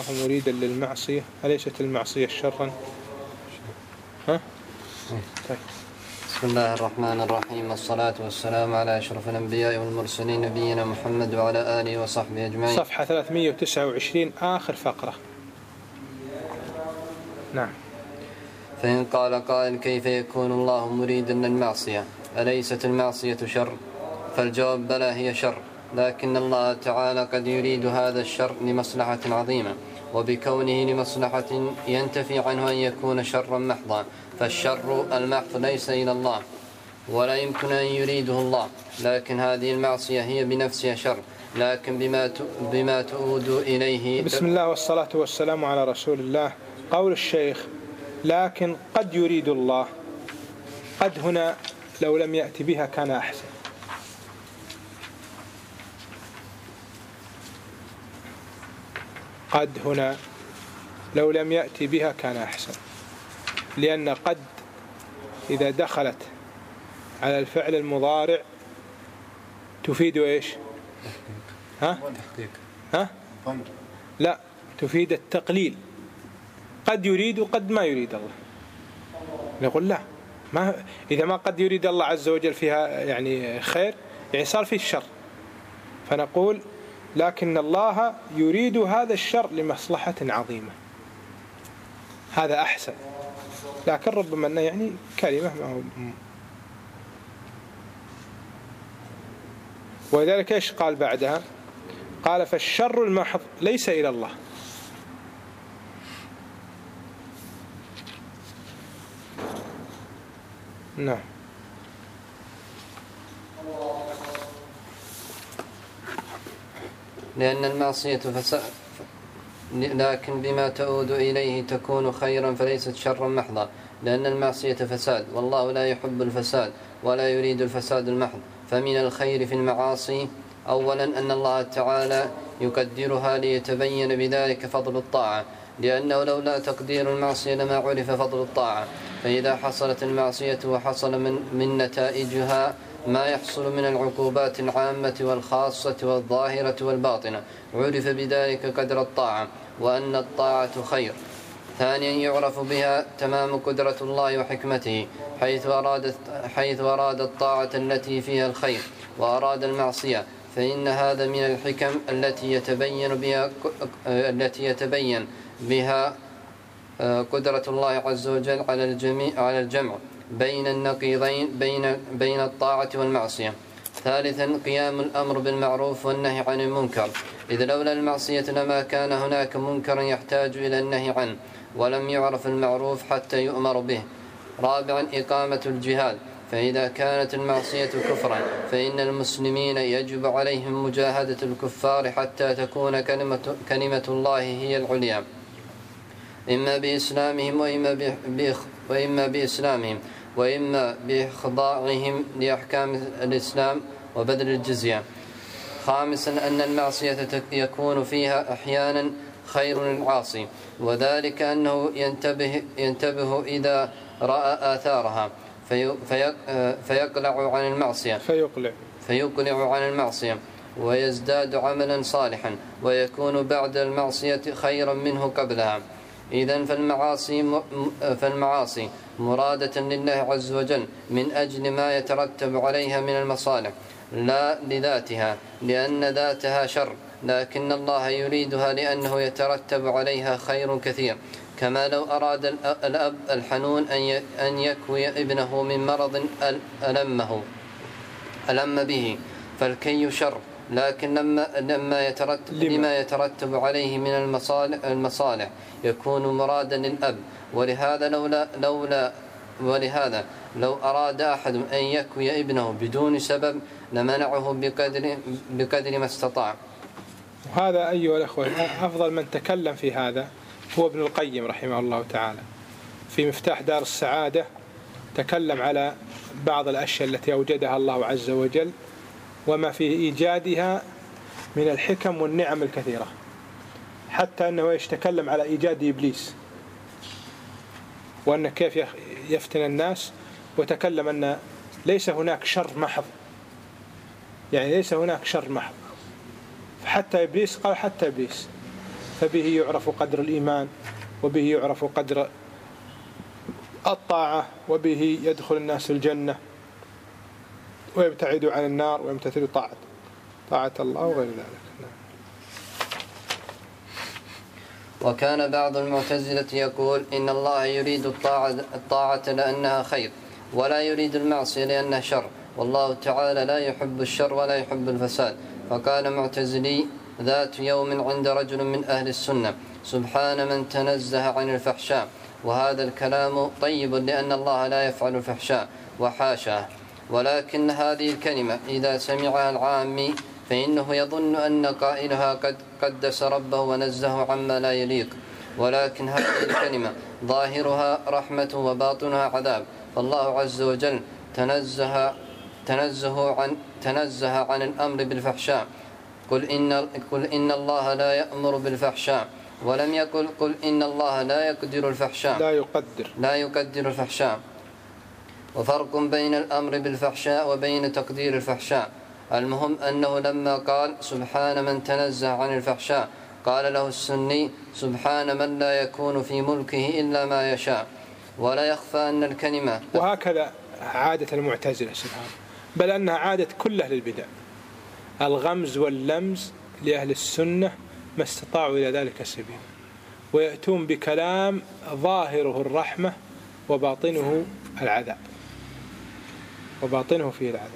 الله مريدا للمعصية، أليست المعصية شرا؟ ها؟ طيب. بسم الله الرحمن الرحيم، والصلاة والسلام على أشرف الأنبياء والمرسلين نبينا محمد وعلى آله وصحبه أجمعين. صفحة 329 آخر فقرة. نعم. فإن قال قائل: كيف يكون الله مريدا للمعصية؟ أليست المعصية شر؟ فالجواب: بلى، هي شر، لكن الله تعالى قد يريد هذا الشر لمصلحة عظيمة، وبكونه لمصلحة ينتفي عنه أن يكون شرا محضا، فالشر المحض ليس إلى الله ولا يمكن أن يريده الله، لكن هذه المعصية هي بنفسها شر، لكن بما تؤود إليه. بسم الله والصلاة والسلام على رسول الله. قول الشيخ: لكن قد يريد الله، قد هنا لو لم يأتي بها كان أحسن. قد هنا لو لم يأتي بها كان أحسن، لأن قد إذا دخلت على الفعل المضارع تفيد إيش؟ ها؟ لا، تفيد التقليل. قد يريد وقد ما يريد الله. نقول لا، ما إذا ما قد يريد الله عز وجل فيها يعني خير، يعني صار فيه الشر، فنقول لكن الله يريد هذا الشر لمصلحة عظيمة، هذا أحسن. لكن ربما أنه يعني كلمة ما هو. ولذلك إيش قال بعدها؟ قال: فالشر المحض ليس إلى الله. نعم. لأن المعصية فساد، لكن بما تعود إليه تكون خيرا، فليست شرا محضا، لأن المعصية فساد، والله لا يحب الفساد ولا يريد الفساد المحض. فمن الخير في المعاصي أولا أن الله تعالى يقدرها ليتبين بذلك فضل الطاعة، لأنه لولا تقدير المعصية لما عرف فضل الطاعة. فإذا حصلت المعصية وحصل من نتائجها ما يحصل من العقوبات العامة والخاصة والظاهرة والباطنة، عرف بذلك قدر الطاعة، وأن الطاعة خير. ثانيا يعرف بها تمام قدرة الله وحكمته، حيث أراد الطاعة التي فيها الخير وأراد المعصية، فإن هذا من الحكم التي يتبين بها قدرة الله عز وجل على الجمع بين النقيضين بين الطاعة والمعصية. ثالثا قيام الأمر بالمعروف والنهي عن المنكر، إذ لولا المعصية لما كان هناك منكر يحتاج إلى النهي عنه، ولم يعرف المعروف حتى يؤمر به. رابعا إقامة الجهاد، فإذا كانت المعصية كفرا فإن المسلمين يجب عليهم مجاهدة الكفار حتى تكون كلمة الله هي العليا، إما بإسلامهم وإما بإخضاعهم لأحكام الإسلام وبذل الجزية. خامسا أن المعصية يكون فيها أحيانا خير العاصي، وذلك أنه ينتبه إذا رأى آثارها فيقلع عن المعصية ويزداد عملا صالحا، ويكون بعد المعصية خيرا منه قبلها. إذن فالمعاصي مرادة لله عز وجل من أجل ما يترتب عليها من المصالح، لا لذاتها لأن ذاتها شر، لكن الله يريدها لأنه يترتب عليها خير كثير. كما لو أراد الأب الحنون أن يكوي ابنه من مرض ألم به، فالكي شر، لكن لما يترتب عليه من المصالح يكون مرادا للأب. ولهذا لو أراد أحد أن يكوي ابنه بدون سبب لمنعه بقدر ما استطاع. وهذا أيها الأخوة أفضل من تكلم في هذا هو ابن القيم رحمه الله تعالى في مفتاح دار السعادة. تكلم على بعض الأشياء التي أوجدها الله عز وجل وما في إيجادها من الحكم والنعم الكثيرة، حتى أنه يتكلم على إيجاد إبليس وأن كيف يفتن الناس، وتكلم أن ليس هناك شر محض، يعني ليس هناك شر محض. فحتى إبليس قال حتى إبليس، فبه يعرف قدر الإيمان، وبه يعرف قدر الطاعة، وبه يدخل الناس الجنة ويبتعدوا عن النار ويمتثلوا طاعة الله وغير ذلك. وكان بعض المعتزلة يقول إن الله يريد الطاعة لأنها خير، ولا يريد المعصية لأنها شر، والله تعالى لا يحب الشر ولا يحب الفساد. فقال معتزلي ذات يوم عند رجل من أهل السنة: سبحان من تنزه عن الفحشاء. وهذا الكلام طيب لأن الله لا يفعل الفحشاء وحاشاه، ولكن هذه الكلمة إذا سمعها العامي فإنه يظن أن قائلها قد قدس ربه ونزه عما لا يليق، ولكن هذه الكلمة ظاهرها رحمة وباطنها عذاب. فالله عز وجل تنزه عن الأمر بالفحشاء. قل إن الله لا يأمر بالفحشاء، ولم يقل قل إن الله لا يقدر الفحشاء، لا يقدر الفحشاء. وفرق بين الأمر بالفحشاء وبين تقدير الفحشاء. المهم أنه لما قال سبحان من تنزه عن الفحشاء قال له السني سبحان من لا يكون في ملكه إلا ما يشاء. ولا يخفى أن الكلمة، وهكذا عادة المعتزلة سبحانه، بل أنها عادة كل أهل البدع، الغمز واللمز لأهل السنة ما استطاعوا إلى ذلك سبيلا، ويأتون بكلام ظاهره الرحمة وباطنه العذاب، وباطنه فيه العذاب.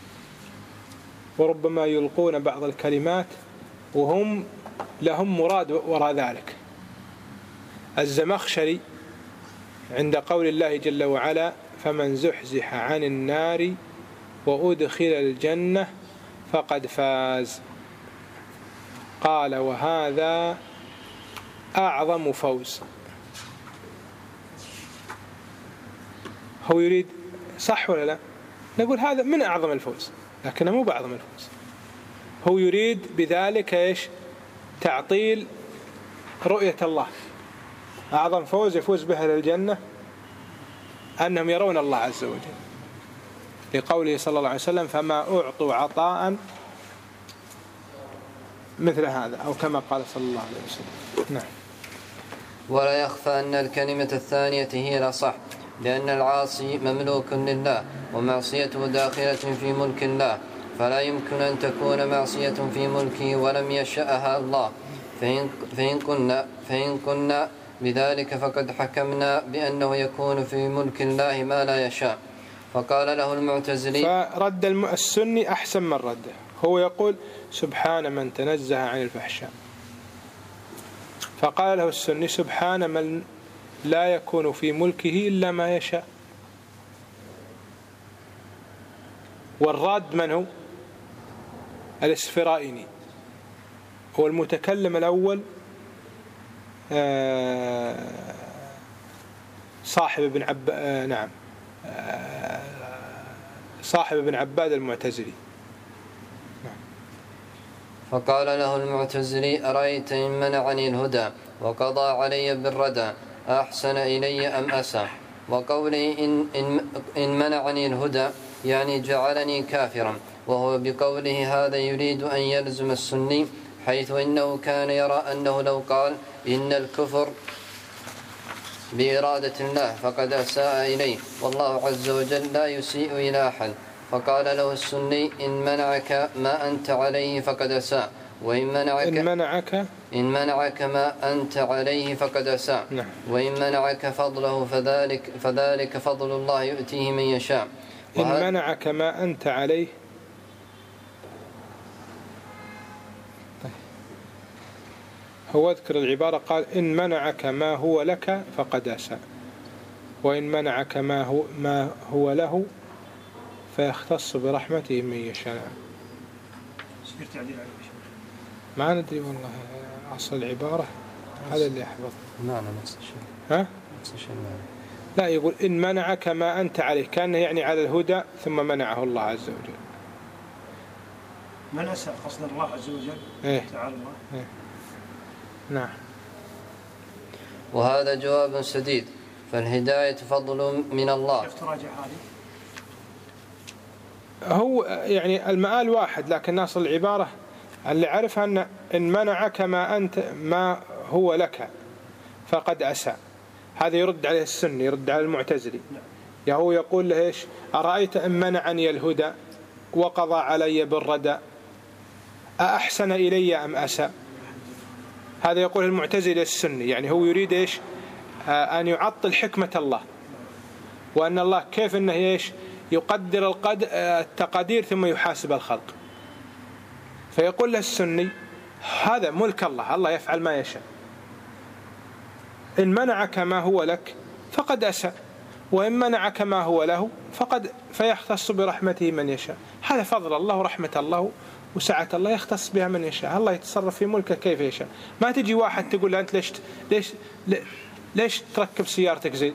وربما يلقون بعض الكلمات وهم لهم مراد وراء ذلك. الزمخشري عند قول الله جل وعلا فمن زحزح عن النار وأدخل الجنة فقد فاز، قال وهذا أعظم فوز. هو يريد، صح ولا لا؟ نقول هذا من أعظم الفوز، لكنه مو بأعظم الفوز. هو يريد بذلك إيش؟ تعطيل رؤية الله. أعظم فوز يفوز به للجنة أنهم يرون الله عز وجل، لقوله صلى الله عليه وسلم فما أعطوا عطاء مثل هذا، أو كما قال صلى الله عليه وسلم. نعم. ولا يخفى أن الكلمة الثانية هي الأصح، لأن العاصي مملوك لله ومعصيته داخلة في ملك الله، فلا يمكن أن تكون معصية في ملكه ولم يشأها الله. فإن كنا بذلك فقد حكمنا بأنه يكون في ملك الله ما لا يشاء. فقال له المعتزلي، فرد السني أحسن من رده. هو يقول سبحان من تنزه عن الفحشاء، فقال له السني سبحان من لا يكون في ملكه إلا ما يشاء. والراد من هو؟ الإسفرائيني، هو المتكلم الأول صاحب ابن عباد المعتزلي. فقال له المعتزلي أرأيت إن منعني الهدى وقضى علي بالردى أحسن إلي أم أسى؟ وقوله إن منعني الهدى يعني جعلني كافرا، وهو بقوله هذا يريد أن يلزم السني، حيث إنه كان يرى أنه لو قال إن الكفر بإرادة الله فقد أساء إليه، والله عز وجل لا يسيء إلى أحد. فقال له السني إن منعك ما أنت عليه فقد أساء، وإن منعك ما أنت عليه فقد أساء، وإن منعك فضله فذلك فضل الله يؤتيه من يشاء. إن منعك ما أنت عليه، هو اذكر العبارة قال إن منعك ما هو لك فقد أساء، وإن منعك ما هو له فيختص برحمته من يشاء. ما ندري والله أصل العبارة، هذا اللي أحفظ معنى نفس الشيء. نفس الشيء لا، يقول إن منعك ما أنت عليه، كان يعني على الهدى ثم منعه الله عز وجل. من أساء قصد الله عز وجل. تعالى الله. نعم. وهذا جواب سديد، فالهداية فضل من الله. كيف تراجع هذه؟ هو يعني المآل واحد، لكن ناصل العبارة اللي عرفها أن إن منعك ما هو لك فقد أساء. هذا يرد عليه السني، يرد على المعتزلي. هو يقول له إيش؟ أرأيت إن منعني الهدى وقضى علي بالردى أأحسن إلي أم أساء؟ هذا يقول المعتزلي السني، يعني هو يريد إيش؟ أن يعطل حكمة الله، وأن الله كيف أنه إيش؟ يقدر التقادير ثم يحاسب الخلق. فيقول له السني هذا ملك الله، الله يفعل ما يشاء، إن منعك ما هو لك فقد أساء، وإن منعك ما هو له فيختص برحمته من يشاء. هذا فضل الله ورحمة الله وسعة الله يختص بها من يشاء. الله يتصرف في ملكه كيف يشاء. ما تجي واحد تقول له أنت ليش تركب سيارتك زيد؟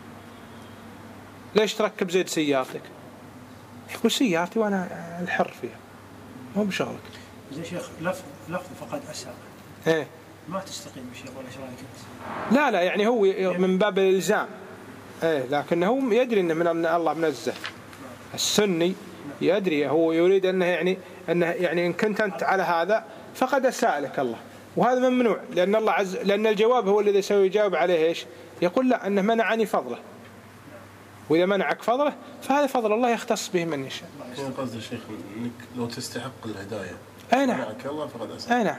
ليش تركب زيد سيارتك؟ يقول سيارتي وأنا الحر فيها، مو بشغلك. يا شيخ لفظ فقد أساء إيه ما تستقيم بشيء ولا شيء أنت؟ لا يعني هو من باب الإلزام، إيه لكنه يدري أنه من الله منزه. السني يدري، هو يريد أنه يعني إن كنت أنت على هذا فقد أساء لك الله، وهذا ممنوع، لأن الله لأن الجواب هو الذي سوف يجاوب عليه إيش؟ يقول لا، أنه منعني فضله، وإذا منعك فضله فهذا فضل الله يختص به من يشاء. قصد الشيخ إنك لو تستحق الهداية أي نعم، الله فقد أساء. أي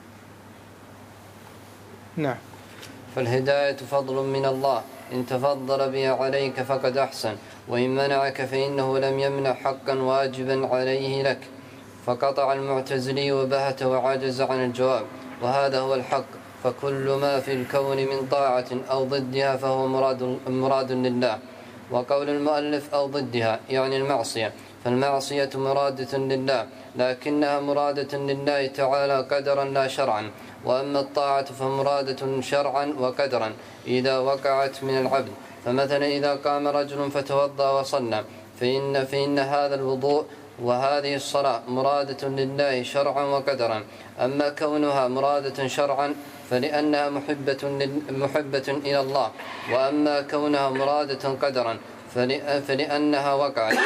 نعم. فالهداية فضل من الله، إن تفضل بها عليك فقد أحسن، وإن منعك فإنه لم يمنع حقا واجبا عليه لك. فقطع المعتزلي وبهت وعجز عن الجواب، وهذا هو الحق. فكل ما في الكون من طاعة أو ضدها فهو مراد لله. وقول المؤلف أو ضدها يعني المعصية، فالمعصية مرادة لله، لكنها مرادة لله تعالى قدرا لا شرعا. وأما الطاعة فمرادة شرعا وقدرا إذا وقعت من العبد. فمثلا إذا قام رجل فتوضأ وصلى فإن هذا الوضوء وهذه الصلاة مرادة لله شرعا وقدرا. أما كونها مرادة شرعا فلأنها محبة إلى الله، وأما كونها مرادة قدرا فلأنها وقعت.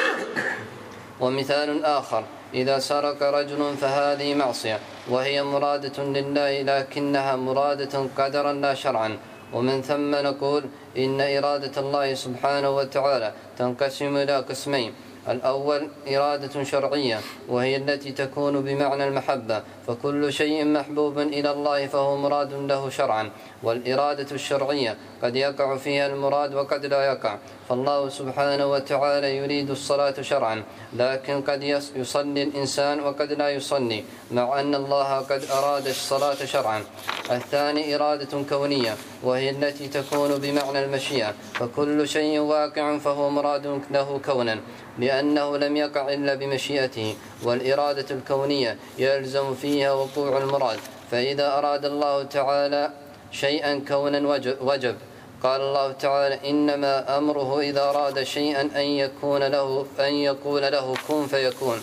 ومثال آخر، إذا سرق رجل فهذه معصية وهي مرادة لله لكنها مرادة قدرا لا شرعا. ومن ثم نقول إن إرادة الله سبحانه وتعالى تنقسم إلى قسمين: الأول إرادة شرعية وهي التي تكون بمعنى المحبة، فكل شيء محبوب إلى الله فهو مراد له شرعا. والإرادة الشرعية قد يقع فيها المراد وقد لا يقع، فالله سبحانه وتعالى يريد الصلاة شرعا، لكن قد يصلي الإنسان وقد لا يصلي، مع أن الله قد أراد الصلاة شرعا. الثاني إرادة كونية وهي التي تكون بمعنى المشيئة، فكل شيء واقع فهو مراد له كونا لأنه لم يقع إلا بمشيئته. والإرادة الكونية يلزم فيها وقوع المراد، فإذا أراد الله تعالى شيئا كونا وجب. قال الله تعالى: إنما أمره إذا أراد شيئا أن يقول له كن فيكون.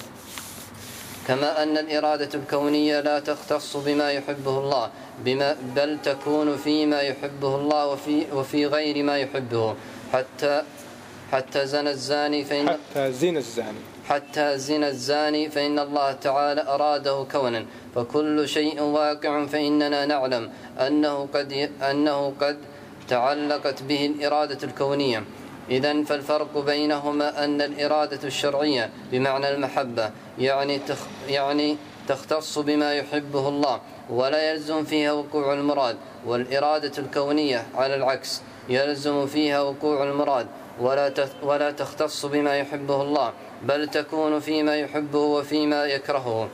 كما أن الإرادة الكونية لا تختص بما يحبه الله بل تكون فيما يحبه الله وفي غير ما يحبه. حتى زن الزاني فإن الله تعالى أراده كونا. فكل شيء واقع فإننا نعلم أنه قد تعلقت به الإرادة الكونية. إذن فالفرق بينهما أن الإرادة الشرعية بمعنى المحبة يعني تختص بما يحبه الله ولا يلزم فيها وقوع المراد، والإرادة الكونية على العكس يلزم فيها وقوع المراد ولا تختص بما يحبه الله بل تكون فيما يحبه وفيما يكرهه.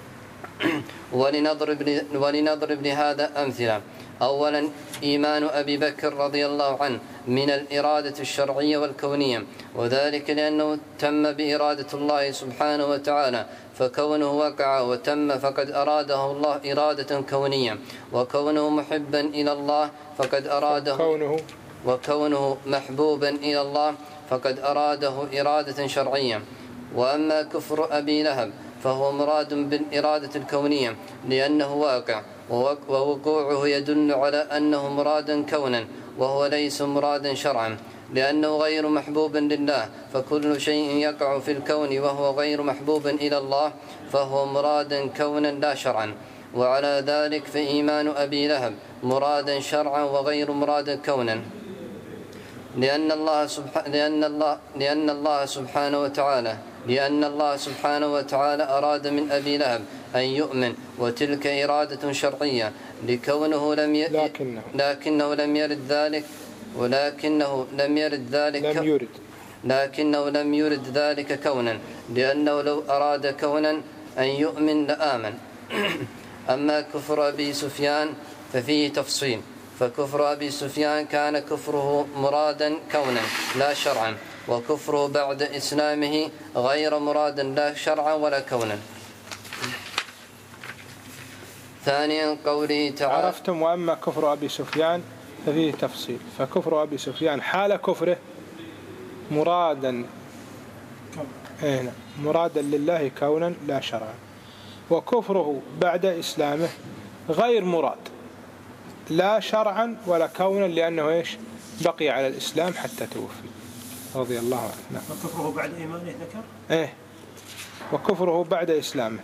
ولنضرب لهذا أمثلة. أولا، إيمان أبي بكر رضي الله عنه من الإرادة الشرعية والكونية، وذلك لأنه تم بإرادة الله سبحانه وتعالى، فكونه وقع وتم فقد أراده الله إرادة كونية، وكونه محبا إلى الله فقد أراده وكونه محبوبا إلى الله فقد أراده إرادة شرعية. وأما كفر أبي لهب فهو مراد بالإرادة الكونية لأنه واقع، ووقوعه يدل على أنه مراد كونا وهو ليس مرادا شرعا، لأنه غير محبوب لله، فكل شيء يقع في الكون وهو غير محبوب إلى الله فهو مراد كونا لا شرعا. وعلى ذلك فإيمان أبي لهب مرادا شرعا وغير مرادا كونا، لأن الله سبحانه وتعالى أراد من أبي لهب أن يؤمن، وتلك إرادة شرعية، لكنه لم يرد ذلك كونا، لأنه لو أراد كونا أن يؤمن لآمن. أما كفر أبي سفيان ففيه تفصيل، فكفر أبي سفيان كان كفره مرادا كونا لا شرعا، وكفره بعد إسلامه غير مرادا لا شرعا ولا كونا. ثانيا قوله تعالى: عرفتم. وأما كفر أبي سفيان ففيه تفصيل، فكفر أبي سفيان حال كفره مرادا لله كونا لا شرعا، وكفره بعد إسلامه غير مراد لا شرعا ولا كونا، لأنه بقي على الإسلام حتى توفي رضي الله عنه. وكفره بعد إيمانه ذكر؟ وكفره بعد إسلامه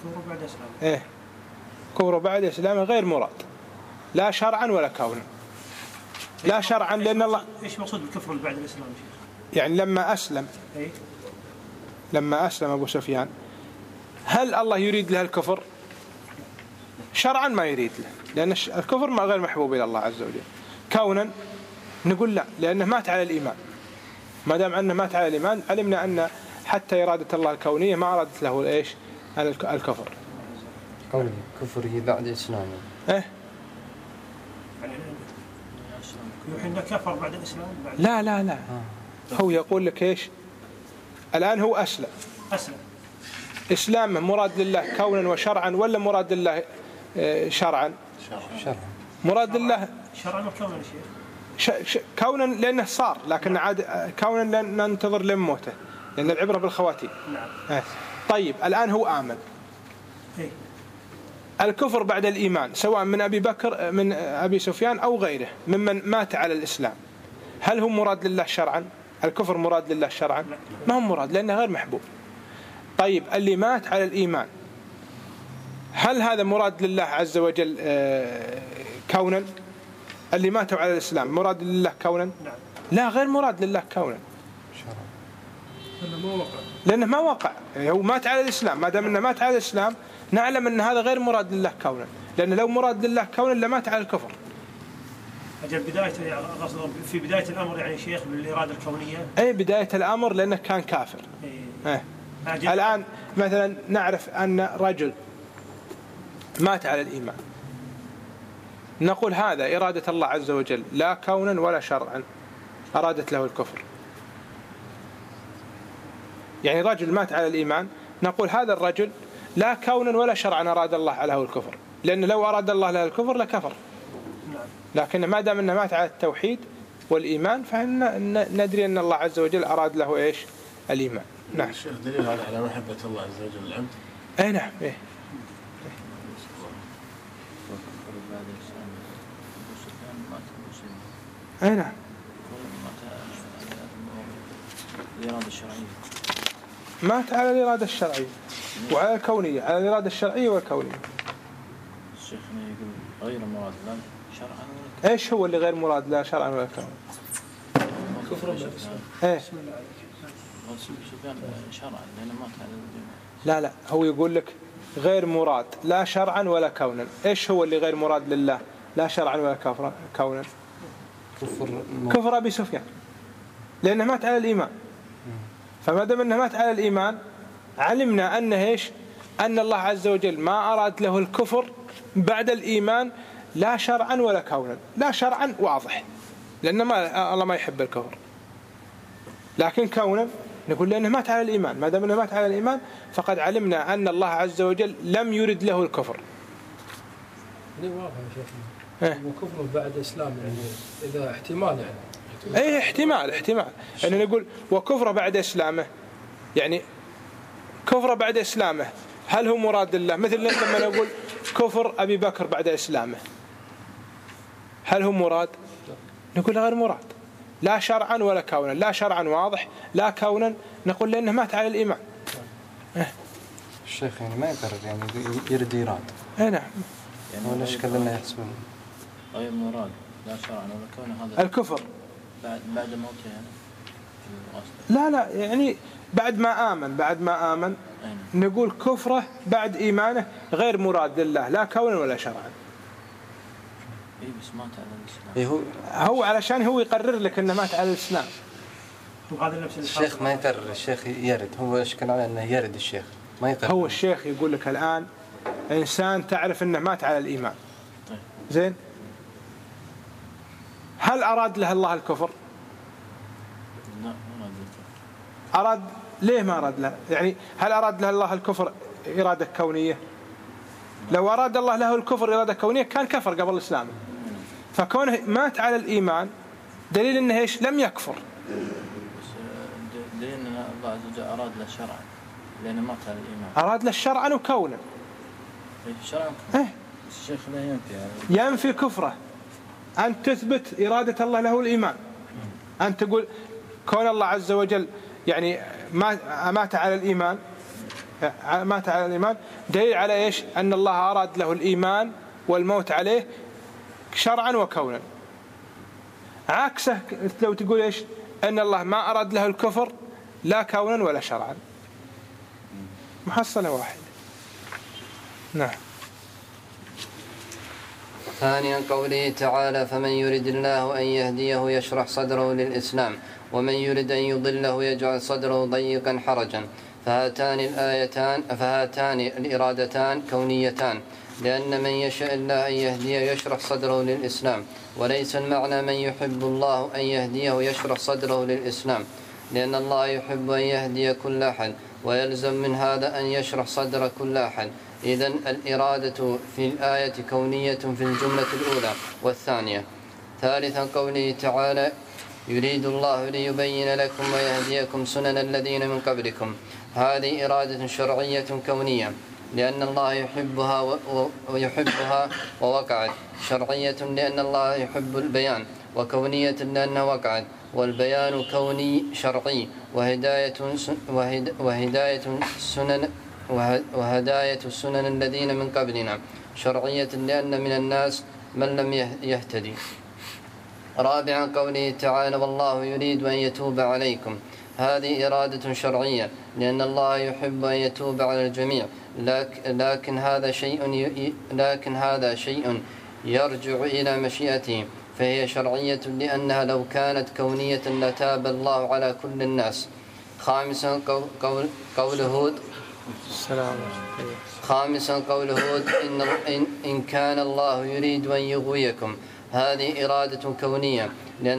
كفره بعد إسلامه غير مراد لا شرعا ولا كونا. لا شرعا لأن الله إيش مقصود بالكفر بعد الإسلام شيخ؟ يعني لما أسلم أبو سفيان، هل الله يريد له الكفر؟ شرعا ما يريد له، لأن الكفر ما غير محبوب إلى الله عز وجل. كونا نقول لا، لأنه مات على الإيمان. ما دام أنه مات على الإيمان علمنا أن حتى إرادة الله الكونية ما أرادت له الكفر. قوله كفره بعد إسلامه يعني يوحنا كفر بعد الإسلام لا هو يقول لك الآن هو أسلم إسلامه مراد لله كونا وشرعا، ولا مراد لله شرعا؟ مراد لله شرعا وكونا كونا لأنه صار، لكن عاد كونا ننتظر لموته، لأن العبرة بالخواتيم. نعم. طيب الآن هو آمن. الكفر بعد الإيمان سواء من أبي سفيان أو غيره ممن مات على الإسلام، هل هو مراد لله شرعا؟ الكفر مراد لله شرعا؟ ما هو مراد، لأنه غير محبوب. طيب اللي مات على الإيمان، هل هذا مراد لله عز وجل كونا؟ اللي ماتوا على الإسلام مراد لله كونا؟ لا، غير مراد لله كونا، لأنه ما وقع. هو مات على الإسلام، ما دام أنه مات على الإسلام نعلم أن هذا غير مراد لله كونا، لأنه لو مراد لله كونا لمات على الكفر. أجل في بداية الأمر يعني شيخ بالإرادة الكونية. بداية الأمر لأنه كان كافر. الآن مثلا نعرف أن رجل مات على الإيمان، نقول هذا إرادة الله عز وجل لا كونا ولا شرعا، أرادت له الكفر. يعني رجل مات على الإيمان نقول هذا الرجل لا كونا ولا شرعا أراد الله له الكفر، لأن لو أراد الله له الكفر لكفر. لكن ما دام أنه مات على التوحيد والإيمان فندري أن الله عز وجل أراد له الإيمان. نعم. الشيخ دليل هذا على محبة الله عز وجل العبد. نعم. نعم. الإرادة الشرعية مات على الإرادة الشرعية وعلى الكونية، على الإرادة الشرعية والكونية. الشيخ يقول غير مراد لا شرعا. إيش هو اللي غير مراد لا شرعا ولا كونيا؟ كفر بالإسلام. شرعا لأنه مات على لا هو يقول لك غير مراد لا شرعا ولا كونا. إيش هو اللي غير مراد لله لا شرعا ولا كونا؟ كفر أبي سفيان، لأنه مات على الإيمان. فما دام أنه مات على الإيمان علمنا أنه أن الله عز وجل ما أراد له الكفر بعد الإيمان لا شرعا ولا كونا. لا شرعا واضح لأن الله ما يحب الكفر، لكن كونا نقول لأنه مات على الإيمان. ما دام أنه مات على الإيمان فقد علمنا أن الله عز وجل لم يرد له الكفر. واضح يا شيخنا. وكفر بعد إسلام يعني إذا احتمال يعني احتمال يعني نقول وكفر بعد إسلامه، يعني كفر بعد إسلامه هل هو مراد الله؟ مثل لما نقول كفر أبي بكر بعد إسلامه هل هو مراد؟ نقول غير مراد لا شرعا ولا كونا. لا شرعا واضح، لا كونا نقول لأنه مات على الإيمان. الشيخ يعني ما يقرر يعني يرد إيراد. نعم. يعني ولا إشكال لنا يحسبون غير مراد لا شرعا ولا كونه هذا الكفر بعد موته يعني. لا يعني بعد ما آمن نقول كفره بعد إيمانه غير مراد لله لا كونا ولا شرعا. إيه بس مات على الإسلام. هو علشان هو يقرر لك إنه مات على الإسلام. وهذا نفس الشيخ ما يقرر، الشيخ يرد. هو إشكال على أنه يرد الشيخ ما يقرر. هو الشيخ يقول لك الآن إنسان تعرف إنه مات على الإيمان. زين هل أراد له الله الكفر؟ لا أراد. ليه ما أراد له؟ يعني هل أراد له الله الكفر إرادة كونية؟ لو أراد الله له الكفر إرادة كونية كان كفر قبل الإسلام. فكونه مات على الإيمان دليل إنه إيش لم يكفر. دليل أن الله عز وجل أراد له شرعا لأنه مات على الإيمان. أراد له شرعا وكونا. شرعا. الشيخ لا ينفي كفره. أن تثبت إرادة الله له الإيمان. أن تقول كون الله عز وجل يعني مات على الإيمان دليل على إيش أن الله أراد له الإيمان والموت عليه شرعا وكونا. عكسه لو تقول إيش أن الله ما أراد له الكفر لا كونا ولا شرعا. محصلة واحدة. نعم. ثانيا قوله تعالى فمن يرد الله أن يهديه يشرح صدره للإسلام ومن يرد أن يضله يجعل صدره ضيقا حرجا. فهاتان الإرادتان كونيتان لأن من يشاء الله أن يهديه يشرح صدره للإسلام وليس المعنى من يحب الله أن يهديه يشرح صدره للإسلام لأن الله يحب أن يهدي كل أحد ويلزم من هذا أن يشرح صدر كل أحد. إذن الإرادة في الآية كونية في الجملة الأولى والثانية. ثالثا قوله تعالى يريد الله ليبين لكم ويهديكم سنن الذين من قبلكم. هذه إرادة شرعية كونية لأن الله يحبها ووقعت. شرعية لأن الله يحب البيان وكونية لأنها وقعت. والبيان كوني شرعي وهداية السنن الذين من قبلنا شرعية لأن من الناس من لم يهتدي. رابعا قوله تعالى والله يريد أن يتوب عليكم. هذه إرادة شرعية لأن الله يحب أن يتوب على الجميع لكن هذا شيء يرجع إلى مشيئته فهي شرعية لأنها لو كانت كونية لتاب الله على كل الناس. خامسا قول هود إن كان الله يريد أن يغويكم. هذه إرادة كونية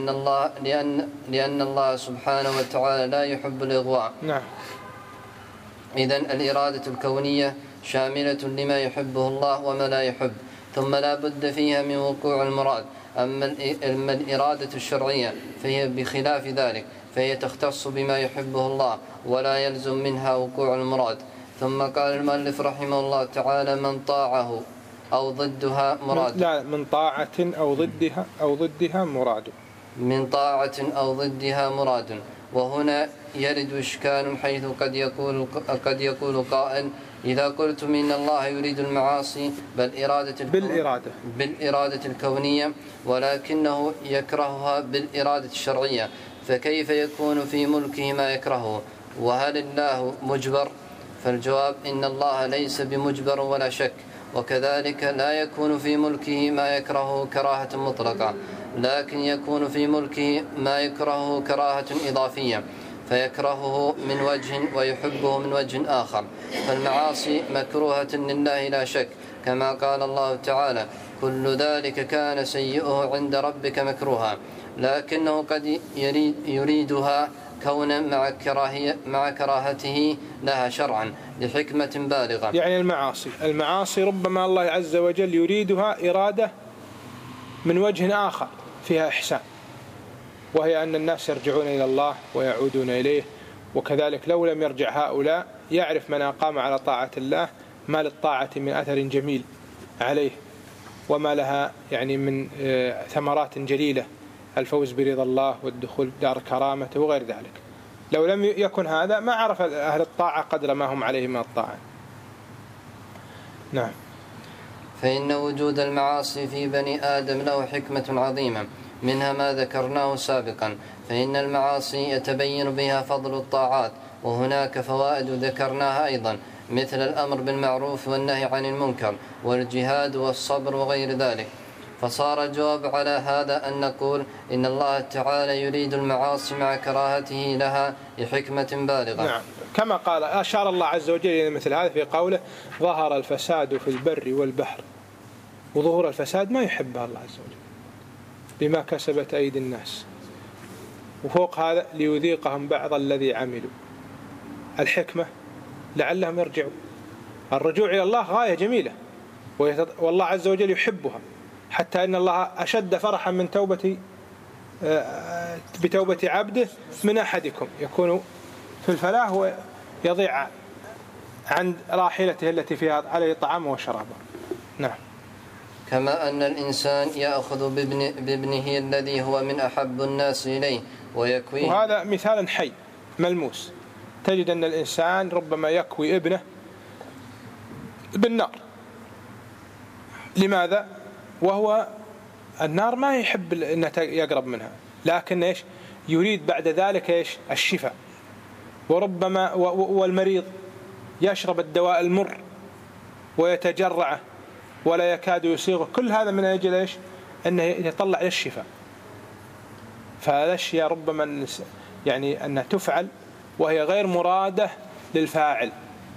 لأن الله سبحانه وتعالى لا يحب الإغواء. نعم. إذن الإرادة الكونية شاملة لما يحبه الله وما لا يحب ثم لا بد فيها من وقوع المراد. أما الإرادة الشرعية فهي بخلاف ذلك فهي تختص بما يحبه الله ولا يلزم منها وقوع المراد. ثم قال المؤلف رحمه الله تعالى من طاعه أو ضدها مراد. لا من طاعة أو ضدها مراد. من طاعة أو ضدها مراد. وهنا يرد إشكال حيث قد يقول قائل إذا قلتم إن الله يريد المعاصي بالإرادة الكونية ولكنه يكرهها بالإرادة الشرعية فكيف يكون في ملكه ما يكرهه وهل الله مجبر؟ فالجواب إن الله ليس بمجبر ولا شك وكذلك لا يكون في ملكه ما يكرهه كراهة مطلقة لكن يكون في ملكه ما يكرهه كراهة إضافية فيكرهه من وجه ويحبه من وجه آخر. فالمعاصي مكروهة لله لا شك كما قال الله تعالى كل ذلك كان سيئه عند ربك مكروها لكنه قد يريدها كونا مع كراهته لها شرعا لحكمة بالغة. يعني المعاصي ربما الله عز وجل يريدها إرادة من وجه آخر فيها إحسان وهي أن الناس يرجعون إلى الله ويعودون إليه وكذلك لو لم يرجع هؤلاء يعرف من أقام على طاعة الله ما للطاعة من أثر جميل عليه وما لها يعني من ثمرات جليلة الفوز برضا الله والدخول دار كرامته وغير ذلك. لو لم يكن هذا ما عرف أهل الطاعة قدر ما هم عليه من الطاعة. نعم. فإن وجود المعاصي في بني آدم له حكمة عظيمة، منها ما ذكرناه سابقا، فإن المعاصي يتبين بها فضل الطاعات، وهناك فوائد ذكرناها أيضا، مثل الأمر بالمعروف والنهي عن المنكر والجهاد والصبر وغير ذلك. فصار الجواب على هذا أن نقول إن الله تعالى يريد المعاصي مع كراهته لها لحكمة بالغة. نعم. كما قال أشار الله عز وجل إلى مثل هذا في قوله ظهر الفساد في البر والبحر، وظهور الفساد ما يحبه الله عز وجل بما كسبت أيدي الناس، وفوق هذا ليذيقهم بعض الذي عملوا. الحكمة لعلهم يرجعوا. الرجوع إلى الله غاية جميلة، والله عز وجل يحبها، حتى إن الله أشد فرحا من بتوبة عبده من أحدكم يكون في الفلاح ويضيع عند راحلته التي فيها عليه طعامه وشرابه. نعم. كما أن الإنسان يأخذ بابنه الذي هو من أحب الناس إليه ويكويه. وهذا مثال حي ملموس. تجد أن الإنسان ربما يكوي ابنه بالنار. لماذا؟ وهو النار ما يحب أن يقرب منها، لكن إيش يريد بعد ذلك إيش الشفاء. وربما والمريض يشرب الدواء المر ويتجرعه ولا يكاد يسيغه، كل هذا من أجل إيش أنه يطلع للشفاء. فالأشياء ربما يعني أنها تفعل وهي غير مرادة للفاعل،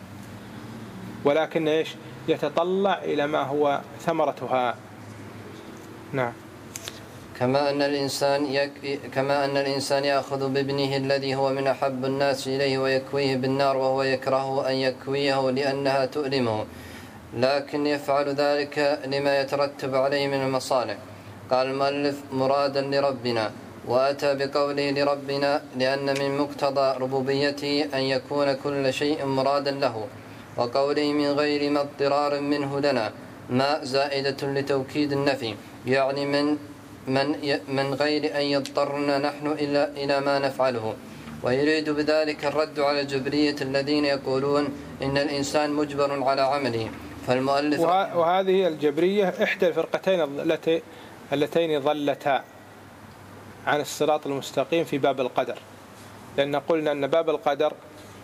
ولكن إيش يتطلع إلى ما هو ثمرتها. نعم. كما أن الإنسان يأخذ بابنه الذي هو من أحب الناس إليه ويكويه بالنار، وهو يكره أن يكويه لأنها تؤلمه، لكن يفعل ذلك لما يترتب عليه من المصالح. قال المؤلف مرادا لربنا، وأتى بقوله لربنا لأن من مقتضى ربوبيته أن يكون كل شيء مرادا له، وقوله من غير ما اضطرار منه لنا ما زائدة لتوكيد النفي، يعني من غير أن يضطرنا نحن إلى ما نفعله. ويريد بذلك الرد على الجبرية الذين يقولون إن الإنسان مجبر على عمله. فالمؤلف وهذه الجبرية إحدى الفرقتين اللتين ظلتا عن الصراط المستقيم في باب القدر، لأن قلنا أن باب القدر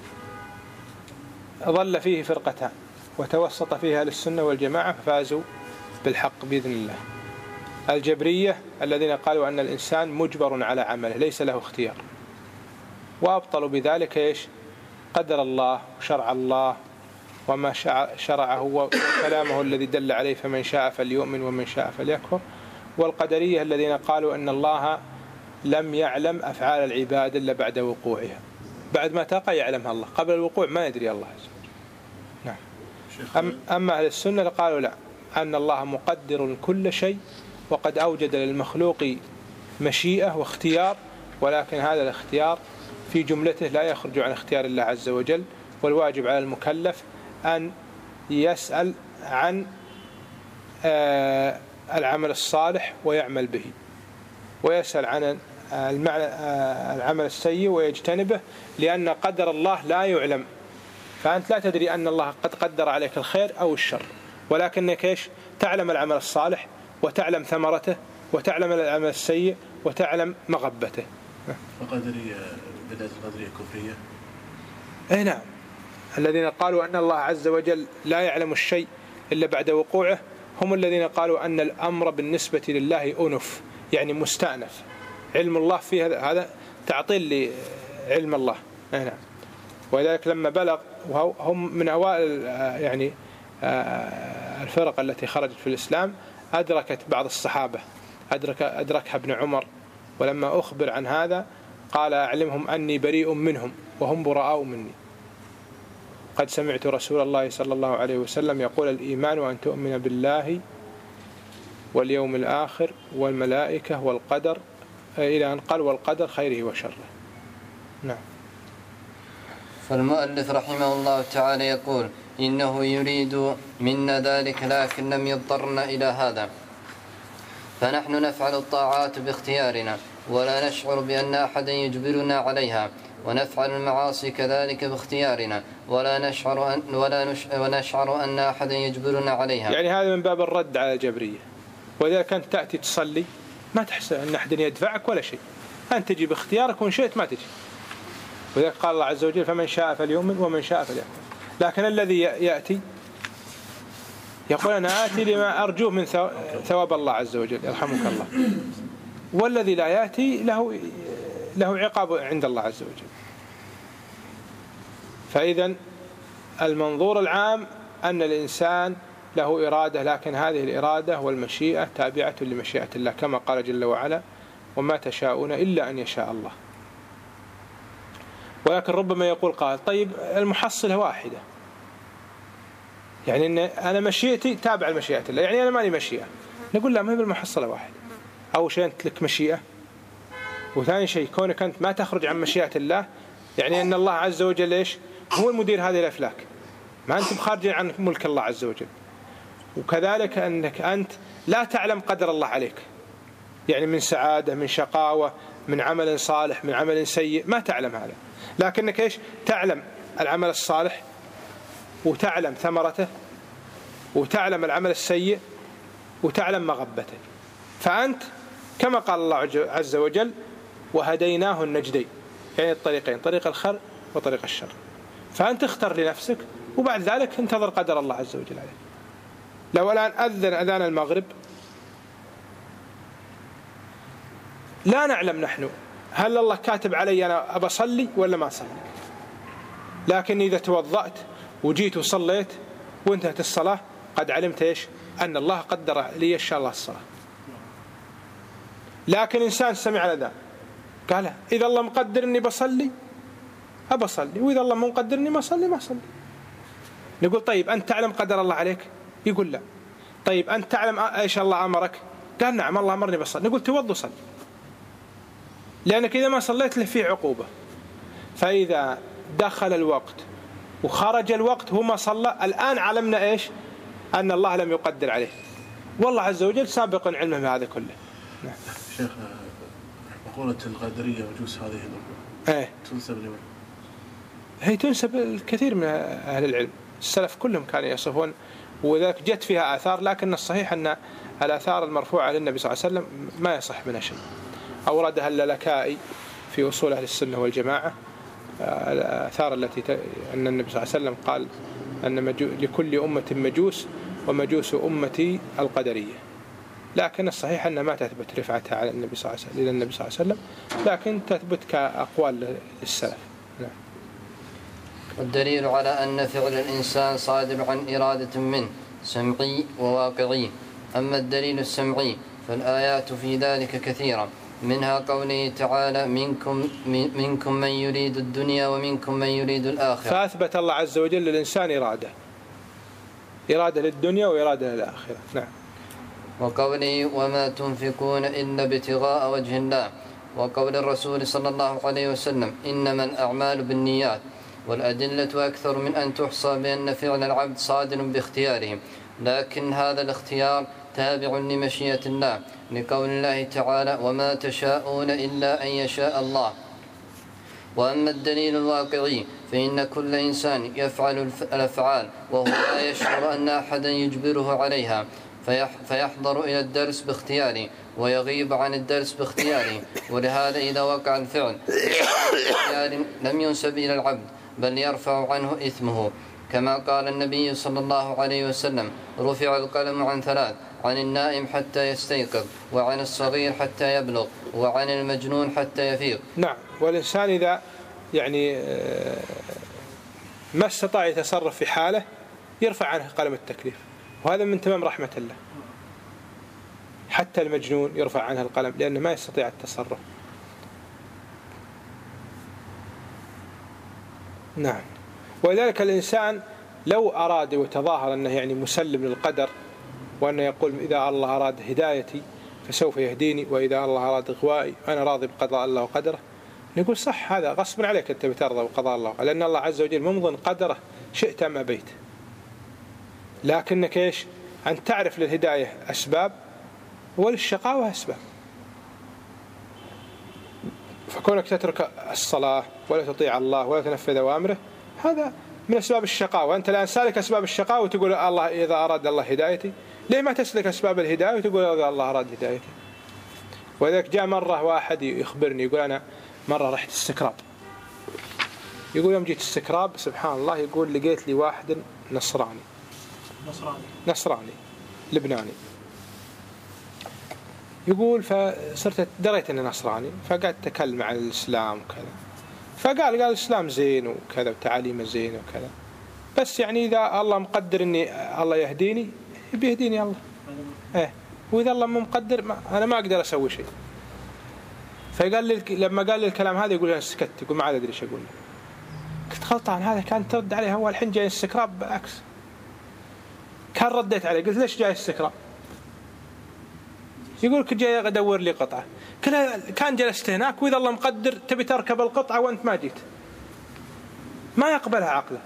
ظل فيه فرقتان وتوسط فيها للسنة والجماعة ففازوا بالحق بإذن الله. الجبرية الذين قالوا أن الإنسان مجبر على عمله ليس له اختيار، وأبطلوا بذلك إيش قدر الله وشرع الله وما شرعه وكلامه الذي دل عليه، فمن شاء فليؤمن ومن شاء فليكفر. والقدرية الذين قالوا أن الله لم يعلم أفعال العباد إلا بعد وقوعها، بعد ما تقع يعلمها الله، قبل الوقوع ما يدري الله عز وجل. نعم. أما أهل السنة قالوا لا، أن الله مقدر كل شيء، وقد أوجد للمخلوق مشيئة واختيار، ولكن هذا الاختيار في جملته لا يخرج عن اختيار الله عز وجل. والواجب على المكلف أن يسأل عن العمل الصالح ويعمل به، ويسأل عن العمل السيء ويجتنبه، لأن قدر الله لا يعلم. فأنت لا تدري أن الله قد قدر عليك الخير أو الشر، ولكنك إيش تعلم العمل الصالح وتعلم ثمرته وتعلم العمل السيء وتعلم مغبته. وقدرية بداية القدرية كفرية. أي نعم. الذين قالوا أن الله عز وجل لا يعلم الشيء إلا بعد وقوعه هم الذين قالوا أن الأمر بالنسبة لله أنف، يعني مستأنف. علم الله فيه هذا تعطيل لعلم الله. أي نعم. ولذلك لما بلغ، وهم من أوائل يعني الفرق التي خرجت في الإسلام، أدركت بعض الصحابة، أدركها ابن عمر، ولما أخبر عن هذا قال أعلمهم أني بريء منهم وهم براء مني. قد سمعت رسول الله صلى الله عليه وسلم يقول الإيمان أن تؤمن بالله واليوم الآخر والملائكة والقدر، إلى أن قال والقدر خيره وشره. نعم. فالمؤلف رحمه الله تعالى يقول إنه يريد منا ذلك، لكن لم يضطرنا إلى هذا. فنحن نفعل الطاعات باختيارنا ولا نشعر بأن أحدا يجبرنا عليها، ونفعل المعاصي كذلك باختيارنا ولا نشعر أن أحدا يجبرنا عليها. يعني هذا من باب الرد على الجبرية. وإذا كنت تأتي تصلي ما تحس أن أحد يدفعك ولا شيء، أنت تجي باختيارك وإن شئت ما تجي. وذلك قال الله عز وجل فمن شاء فليؤمن ومن شاء فليكفر. لكن الذي يأتي يقول أنا آتي لما أرجوه من ثواب الله عز وجل يرحمك الله، والذي لا يأتي له عقاب عند الله عز وجل. فإذا المنظور العام أن الإنسان له إرادة، لكن هذه الإرادة والمشيئة تابعة لمشيئة الله كما قال جل وعلا وما تشاءون إلا أن يشاء الله. ولكن ربما يقول قال طيب المحصلة واحدة، يعني إن أنا مشيئتي تابع لمشيئة الله، يعني أنا ما لي مشيئة. نقول لا، ما هي بالمحصلة واحدة. أول شيء أنت لك مشيئة، وثاني شيء كونك أنت ما تخرج عن مشيئة الله، يعني أن الله عز وجل إيش هو المدير هذه الأفلاك، ما أنت بخارج عن ملك الله عز وجل. وكذلك أنك أنت لا تعلم قدر الله عليك، يعني من سعادة من شقاوة من عمل صالح من عمل سيء ما تعلم هذا، لكنك إيش تعلم العمل الصالح وتعلم ثمرته وتعلم العمل السيء وتعلم مغبته. فأنت كما قال الله عز وجل وهديناه النجدين، يعني الطريقين، طريق الخير وطريق الشر. فأنت اختر لنفسك وبعد ذلك انتظر قدر الله عز وجل عليك. لو الآن أذن أذان المغرب لا نعلم نحن هل الله كاتب علي أنا أبصلي ولا ما أصلي، لكن إذا توضأت وجيت وصليت وانتهت الصلاة قد علمت إيش أن الله قدر لي إن شاء الله الصلاة. لكن إنسان سمع الأذان قال إذا الله مقدر إني بصلي أبصلي، وإذا الله مو مقدرني ما أصلي ما أصلي. نقول طيب أنت تعلم قدر الله عليك؟ يقول لا. طيب أنت تعلم إيش الله أمرك؟ قال نعم الله أمرني بصلي. نقول توضأ صلي، لأنك إذا ما صليت له فيه عقوبة. فإذا دخل الوقت وخرج الوقت هو ما صلى، الآن علمنا إيش أن الله لم يقدر عليه، والله عز وجل سابق علمه بهذا كله. نعم. شيخ مقولة القدرية وجوز هذه الأمور تنسب لمن؟ هي تنسب الكثير من أهل العلم، السلف كلهم كانوا يصفون، وذلك جت فيها آثار، لكن الصحيح أن الآثار المرفوعة للنبي صلى الله عليه وسلم ما يصح منها شيء. أوردها اللالكائي في أصول أهل السنة والجماعة، الآثار التي أن النبي صلى الله عليه وسلم قال أن لكل أمة مجوس ومجوس أمتي القدرية، لكن الصحيح أن ما تثبت رفعتها على النبي صلى الله عليه وسلم، لكن تثبت كأقوال للسلف. نعم. والدليل على أن فعل الإنسان صادر عن إرادة منه سمعي وواقعي. أما الدليل السمعي فالآيات في ذلك كثيرة، منها قوله تعالى منكم من يريد الدنيا ومنكم من يريد الآخرة. فأثبت الله عز وجل للإنسان إرادة للدنيا وإرادة للآخرة. نعم. وقوله وما تنفقون إلا ابتغاء وجه الله. وقول الرسول صلى الله عليه وسلم إنما الأعمال بالنيات. والأدلة أكثر من أن تحصى بأن فعل العبد صادر باختياره، لكن هذا الاختيار تابع لمشيئة الله، لقول الله تعالى وما تشاءون إلا أن يشاء الله. وأما الدليل الواقعي فإن كل إنسان يفعل الأفعال وهو لا يشعر أن أحدا يجبره عليها، فيحضر إلى الدرس باختياره ويغيب عن الدرس باختياره. ولهذا إذا وقع الفعل باختيار لم ينسب إلى العبد بل يرفع عنه إثمه، كما قال النبي صلى الله عليه وسلم رفع القلم عن ثلاث: عن النائم حتى يستيقظ، وعن الصغير حتى يبلغ، وعن المجنون حتى يفيق. نعم. والإنسان إذا يعني ما استطاع يتصرف في حاله يرفع عنه قلم التكليف، وهذا من تمام رحمة الله. حتى المجنون يرفع عنه القلم لأنه ما يستطيع التصرف. نعم. ولذلك الإنسان لو أراد وتظاهر أنه يعني مسلم للقدر، وأنه يقول إذا الله أراد هدايتي فسوف يهديني، وإذا الله أراد إغوائي أنا راضي بقضاء الله وقدره، نقول صح، هذا غصب عليك أنت بترضى بقضاء الله، لأن الله عز وجل ممضٍ قدره شئت أم أبيت. لكنك إيش أن تعرف للهداية أسباب وللشقاوة أسباب. فكونك تترك الصلاة ولا تطيع الله ولا تنفذ أوامره هذا من أسباب الشقاوة. أنت الآن سالك أسباب الشقاوة وتقول الله إذا أراد الله هدايتي، ليه ما تسلك أسباب الهداية وتقول إذا الله أراد هدايتي؟ وذلك جاء مرة واحد يخبرني يقول أنا مرة رحت السكراب، يقول يوم جيت السكراب سبحان الله يقول لقيت لي واحد نصراني لبناني، يقول فصرت دريت أنه نصراني فقعدت أتكلم عن الإسلام وكذا، فقال الإسلام زين وكذا وتعاليمه زين وكذا، بس يعني إذا الله مقدر أني الله يهديني بيهديني الله، وإذا الله مو مقدر أنا ما أقدر أسوي شيء. فقال لي لما قال لي الكلام هذا يقول أنا سكت، يقول ما عاد أدري إيش أقول. قلت غلطان، هذا كان ترد عليه هو الحين جاي السكراب بالعكس، كان رديت عليه قلت ليش جاي السكراب؟ يقول كنت جاي أدور لي قطعة، كان جلست هناك وإذا الله مقدر تبي تركب القطعة وأنت ما جيت، ما يقبلها عقله.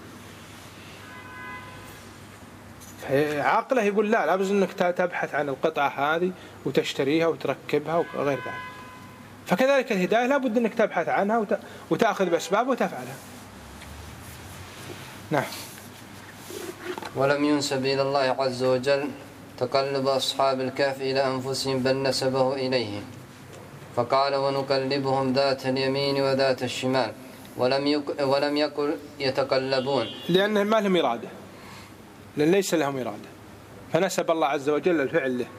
عقله يقول لا لابد أنك تبحث عن القطعة هذه وتشتريها وتركبها وغير ذلك. فكذلك الهداية لابد أنك تبحث عنها وتأخذ بأسباب وتفعلها. نعم. ولم ينسب إلى الله عز وجل تقلب أصحاب الكهف إلى أنفسهم بل نسبه إليه، فقال ونقلبهم ذات اليمين وذات الشمال، ولم يقل يتقلبون، لأن ما لهم إرادة، لأن ليس لهم إرادة، فنسب الله عز وجل الفعل له.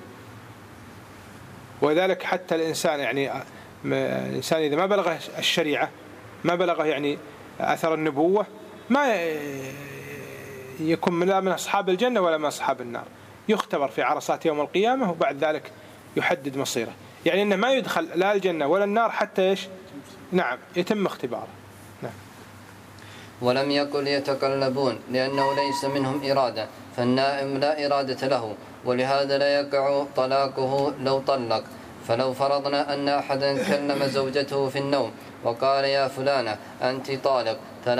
وذلك حتى الإنسان يعني الإنسان إذا ما بلغه الشريعة، ما بلغه يعني أثر النبوة، ما يكون من أصحاب الجنة ولا من أصحاب النار، يختبر في عرصات يوم القيامة وبعد ذلك يحدد مصيره. يعني إنه ما يدخل لا الجنة ولا النار حتى إيش؟ نعم يتم اختباره. نعم. ولم يقل يتقلبون لأنه ليس منهم إرادة، فالنائم لا إرادة له، ولهذا لا يقع طلاقه لو طلق. فلو فرضنا أن أحدا كلم زوجته في النوم وقال يا فلانة أنت طالق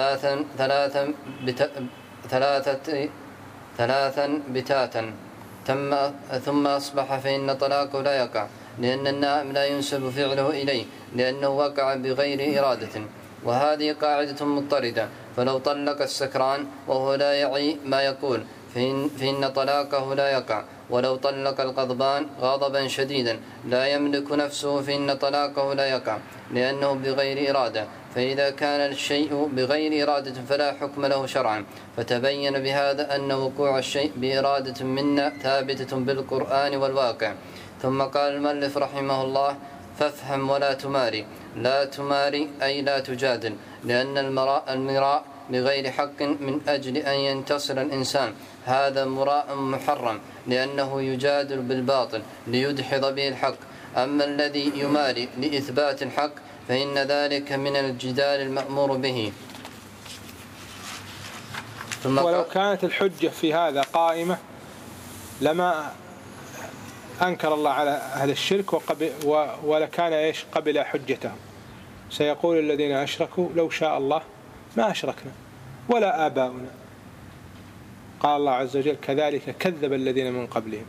ثلاثا بتاتا ثم أصبح، فإن طلاقه لا يقع، لأن النائم لا ينسب فعله إليه لأنه وقع بغير إرادة. وهذه قاعدة مضطردة، فلو طلق السكران وهو لا يعي ما يقول فإن طلاقه لا يقع، ولو طلق الغضبان غضبا شديدا لا يملك نفسه فإن طلاقه لا يقع لأنه بغير إرادة. فإذا كان الشيء بغير إرادة فلا حكم له شرعا. فتبين بهذا أن وقوع الشيء بإرادة منا ثابتة بالقرآن والواقع. ثم قال المؤلف رحمه الله فافهم ولا تماري. لا تماري أي لا تجادل، لأن المراء بغير حق من أجل أن ينتصر الإنسان هذا مراء محرم، لأنه يجادل بالباطل ليدحض به الحق. أما الذي يماري لإثبات الحق فإن ذلك من الجدال المأمور به. ولو كانت الحجة في هذا قائمة لما أنكر الله على أهل الشرك ولكان إيش قبل حجتهم. سيقول الذين أشركوا لو شاء الله ما أشركنا ولا آباؤنا. قال الله عز وجل كذلك كذب الذين من قبلهم.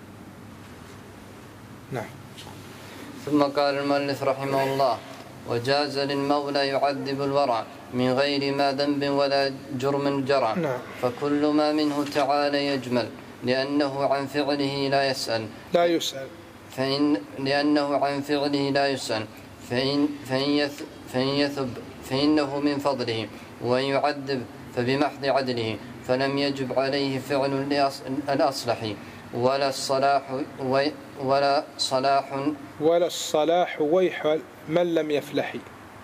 نعم. ثم قال المؤلف رحمه الله وجاز للمولى يعذب الورع من غير ما ذنب ولا جرم جرى. نعم. فكل ما منه تعالى يجمل لأنه عن فعله لا يسأل لأنه عن فعله لا يسأل فإن يثب فإنه من فضله، وإن يعذب فبمحض عدله، فلم يجب عليه فعل الأصلح ولا الصلاح ويح من لم يفلح.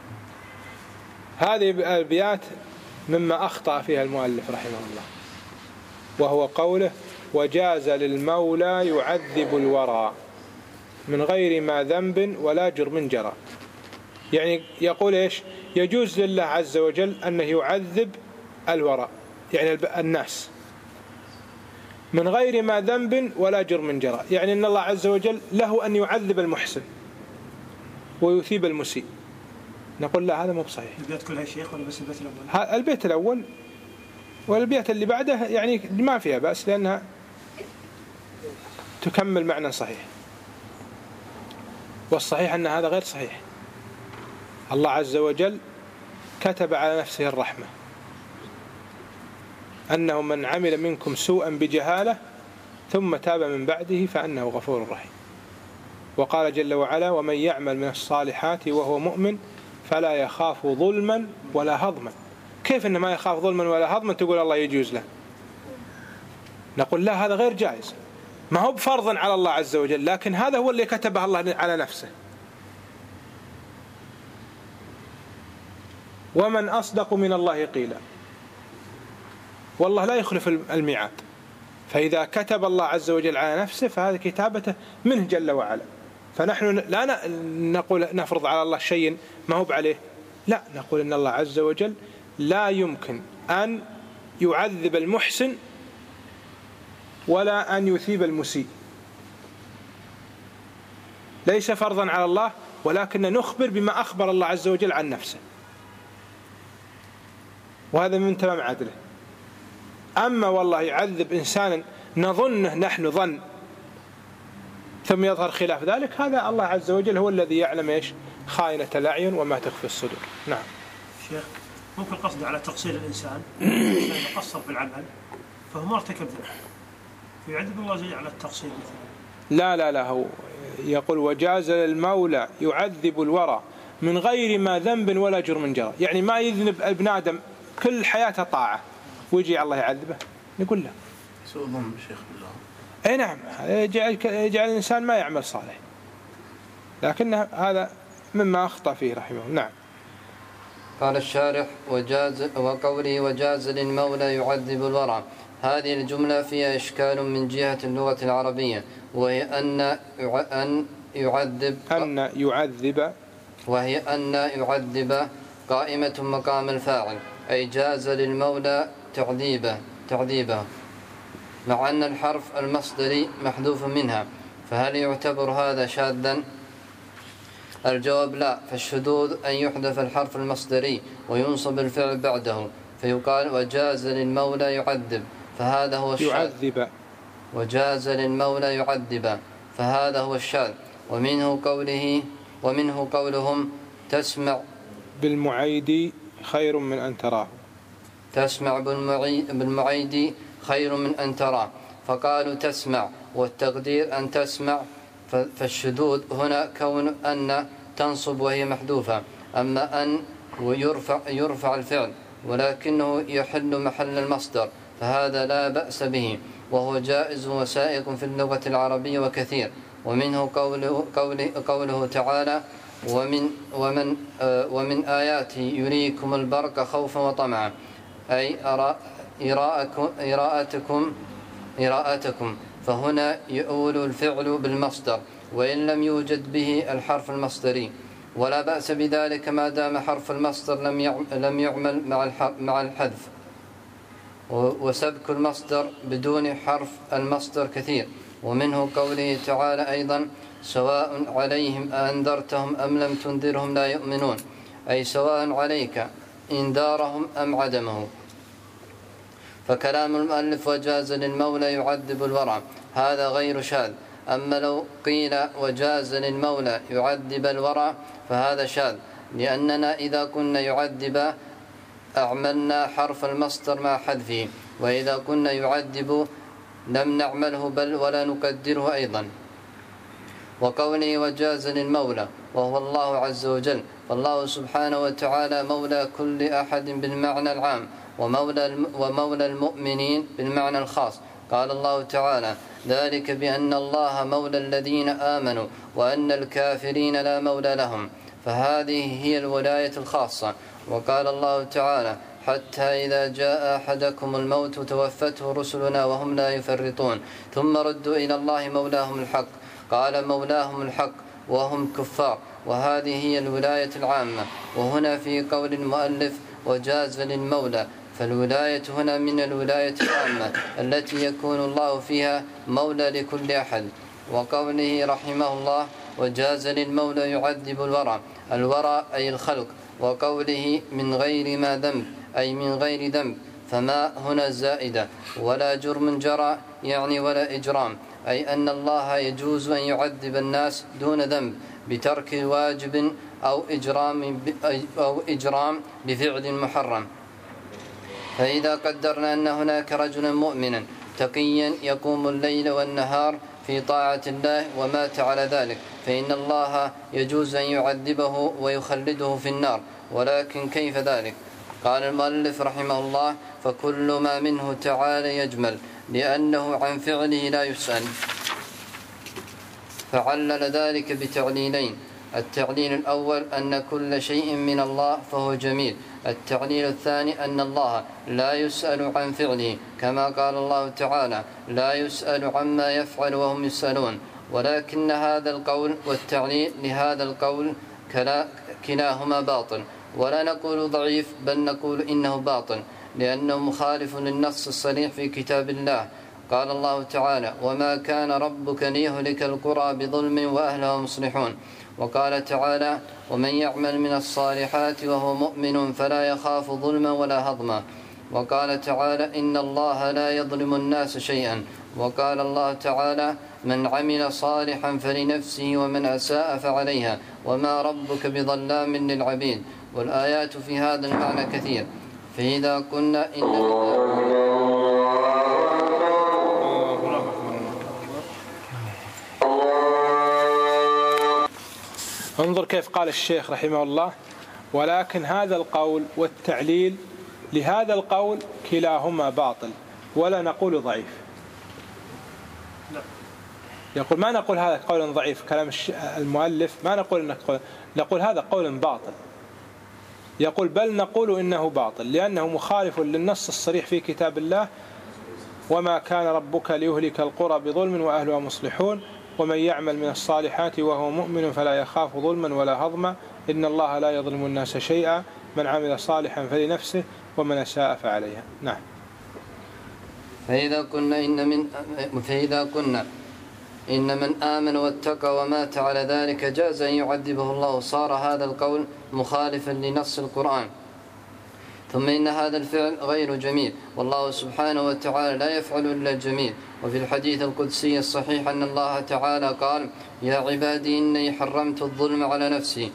هذه الأبيات مما أخطأ فيها المؤلف رحمه الله، وهو قوله وجاز للمولى يعذب الورى من غير ما ذنب ولا جرم جرى. يعني يقول إيش؟ يجوز لله عز وجل أنه يعذب الورى يعني الناس من غير ما ذنب ولا جرم جرى، يعني أن الله عز وجل له أن يعذب المحسن ويثيب المسيء. نقول لا هذا مو بصحيح. البيت كلها شيخ ولا بس البيت الأول؟ البيت الأول والبيت اللي بعده يعني ما فيها بأس لأنها تكمل معنى صحيح. والصحيح أن هذا غير صحيح. الله عز وجل كتب على نفسه الرحمة، أنه من عمل منكم سوءا بجهالة ثم تاب من بعده فأنه غفور رحيم. وقال جل وعلا: ومن يعمل من الصالحات وهو مؤمن فلا يخاف ظلما ولا هضما. كيف إنه ما يخاف ظلما ولا هضما تقول الله يجوز له؟ نقول لا، هذا غير جائز، ما هو بفرضا على الله عز وجل، لكن هذا هو اللي كتبه الله على نفسه. ومن أصدق من الله قيلا، والله لا يخلف الميعاد. فإذا كتب الله عز وجل على نفسه فهذا كتابته منه جل وعلا. فنحن لا نقول نفرض على الله شيء ما هو عليه، لا، نقول إن الله عز وجل لا يمكن أن يعذب المحسن ولا أن يثيب المسيء، ليس فرضا على الله، ولكن نخبر بما أخبر الله عز وجل عن نفسه، وهذا من تمام عدله. أما والله يعذب إنسانا نظنه نحن ظن ثم يظهر خلاف ذلك، هذا الله عز وجل هو الذي يعلم إيش خائنة الأعين وما تخفي الصدور. نعم. شيخ، ممكن قصده على تقصير الإنسان إذا قصر بالعمل فهو ما ارتكب ذنب فيعذب الله عز وجل على التقصير مثلا. لا، هو يقول: وجاز للمولى يعذب الورى من غير ما ذنب ولا جرم جرى. يعني ما يذنب ابن آدم كل حياته طاعة ويجي الله يعذبه؟ نقول لا، سوء ظن شيخ بالله. اي نعم، يجعل الإنسان ما يعمل صالح، لكن هذا مما أخطأ فيه رحمه. نعم. قال الشارح: وقوله وجاز للمولى يعذب الورى، هذه الجملة فيها إشكال من جهة اللغة العربية، وهي أن يعذب قائمة مقام الفاعل، أي جاز للمولى تعذيبه، مع أن الحرف المصدري محذوف منها، فهل يعتبر هذا شاذا؟ الجواب لا، فالشذوذ أن يحذف الحرف المصدري وينصب الفعل بعده، فيقال وجاز للمولى يعذب، فهذا هو الشاذ. وجاز للمولى يعذب، فهذا هو الشاذ. ومنه قولهم تسمع بالمعيد خير من أن تراه. تسمع بالمعيد خير من أن تراه، فقالوا تسمع، والتقدير أن تسمع، فالشذوذ هنا كون أن تنصب وهي محذوفة، أما أن يرفع الفعل ولكنه يحل محل المصدر، فهذا لا بأس به، وهو جائز وسائق في اللغة العربية وكثير. ومنه قوله تعالى: ومن آياته يريكم البرق خوفا وطمعا، أي إراءتكم، فهنا يؤول الفعل بالمصدر وإن لم يوجد به الحرف المصدري، ولا بأس بذلك ما دام حرف المصدر لم يعمل مع الحذف. وسبك المصدر بدون حرف المصدر كثير. ومنه قوله تعالى أيضا: سواء عليهم أنذرتهم أم لم تنذرهم لا يؤمنون، أي سواء عليك إنذارهم أم عدمه. فكلام المؤلف وجاز للمولى يعذب الورع هذا غير شاذ. أما لو قيل وجاز للمولى يعذب الورع فهذا شاذ، لأننا إذا كنا يعذب أعملنا حرف المصدر مع حذفه، وإذا كنا يعذب لم نعمله بل ولا نقدره أيضا. وقوله وجاز للمولى وهو الله عز وجل، فالله سبحانه وتعالى مولى كل أحد بالمعنى العام، ومولى المؤمنين بالمعنى الخاص. قال الله تعالى: ذلك بأن الله مولى الذين آمنوا وأن الكافرين لا مولى لهم، فهذه هي الولاية الخاصة. وقال الله تعالى: حتى إذا جاء أحدكم الموت توفته رسلنا وهم لا يفرطون ثم ردوا إلى الله مولاهم الحق. قال مولاهم الحق وهم كفار، وهذه هي الولاية العامة. وهنا في قول المؤلف وجاز للمولى، فالولاية هنا من الولاية العامة التي يكون الله فيها مولى لكل أحد. وقوله رحمه الله وجاز للمولى يعذب الورى أي الخلق. وقوله من غير ما ذنب أي من غير ذنب، فما هنا زائدة، ولا جرم جرى يعني ولا إجرام، أي أن الله يجوز أن يعذب الناس دون ذنب، بترك واجب أو إجرام بفعل محرم. فإذا قدرنا أن هناك رجلا مؤمنا تقيا يقوم الليل والنهار في طاعة الله ومات على ذلك، فإن الله يجوز أن يعذبه ويخلده في النار، ولكن كيف ذلك؟ قال المؤلف رحمه الله: فكل ما منه تعالى يجمل، لأنه عن فعله لا يسأل. فعلل ذلك بتعليلين: التعليل الأول أن كل شيء من الله فهو جميل، التعليل الثاني أن الله لا يسأل عن فعله، كما قال الله تعالى: لا يسأل عما يفعل وهم يسألون. ولكن هذا القول والتعليل لهذا القول كلاهما باطل، ولا نقول ضعيف بل نقول إنه باطل، لأنه مخالف للنص الصريح في كتاب الله. قال الله تعالى: وما كان ربك ليهلك القرى بظلم وأهلها مصلحون. وقال تعالى: ومن يعمل من الصالحات وهو مؤمن فلا يخاف ظلما ولا هضما. وقال تعالى: إن الله لا يظلم الناس شيئا. وقال الله تعالى: من عمل صالحا فلنفسه ومن أساء فعليها وما ربك بظلام للعبيد. والآيات في هذا المعنى كثير. فإذا قلنا انظر كيف قال الشيخ رحمه الله: ولكن هذا القول والتعليل لهذا القول كلاهما باطل، ولا نقول ضعيف. يقول ما نقول هذا قول ضعيف، كلام المؤلف ما نقول نقول هذا قول باطل. يقول بل نقول إنه باطل لأنه مخالف للنص الصريح في كتاب الله: وما كان ربك ليهلك القرى بظلم وأهلها مصلحون، ومن يعمل من الصالحات وهو مؤمن فلا يخاف ظلما ولا هضما، إن الله لا يظلم الناس شيئا، من عمل صالحا فلنفسه ومن أساء فعليها. نعم. فإذا كنا إن من آمن واتقى ومات على ذلك جاز أن يعذبه الله، صار هذا القول مخالفا لنص القرآن. ثم إن هذا الفعل غير جميل، والله سبحانه وتعالى لا يفعل إلا الجميل. وفي الحديث القدسي الصحيح أن الله تعالى قال: يا عبادي إني حرمت الظلم على نفسي.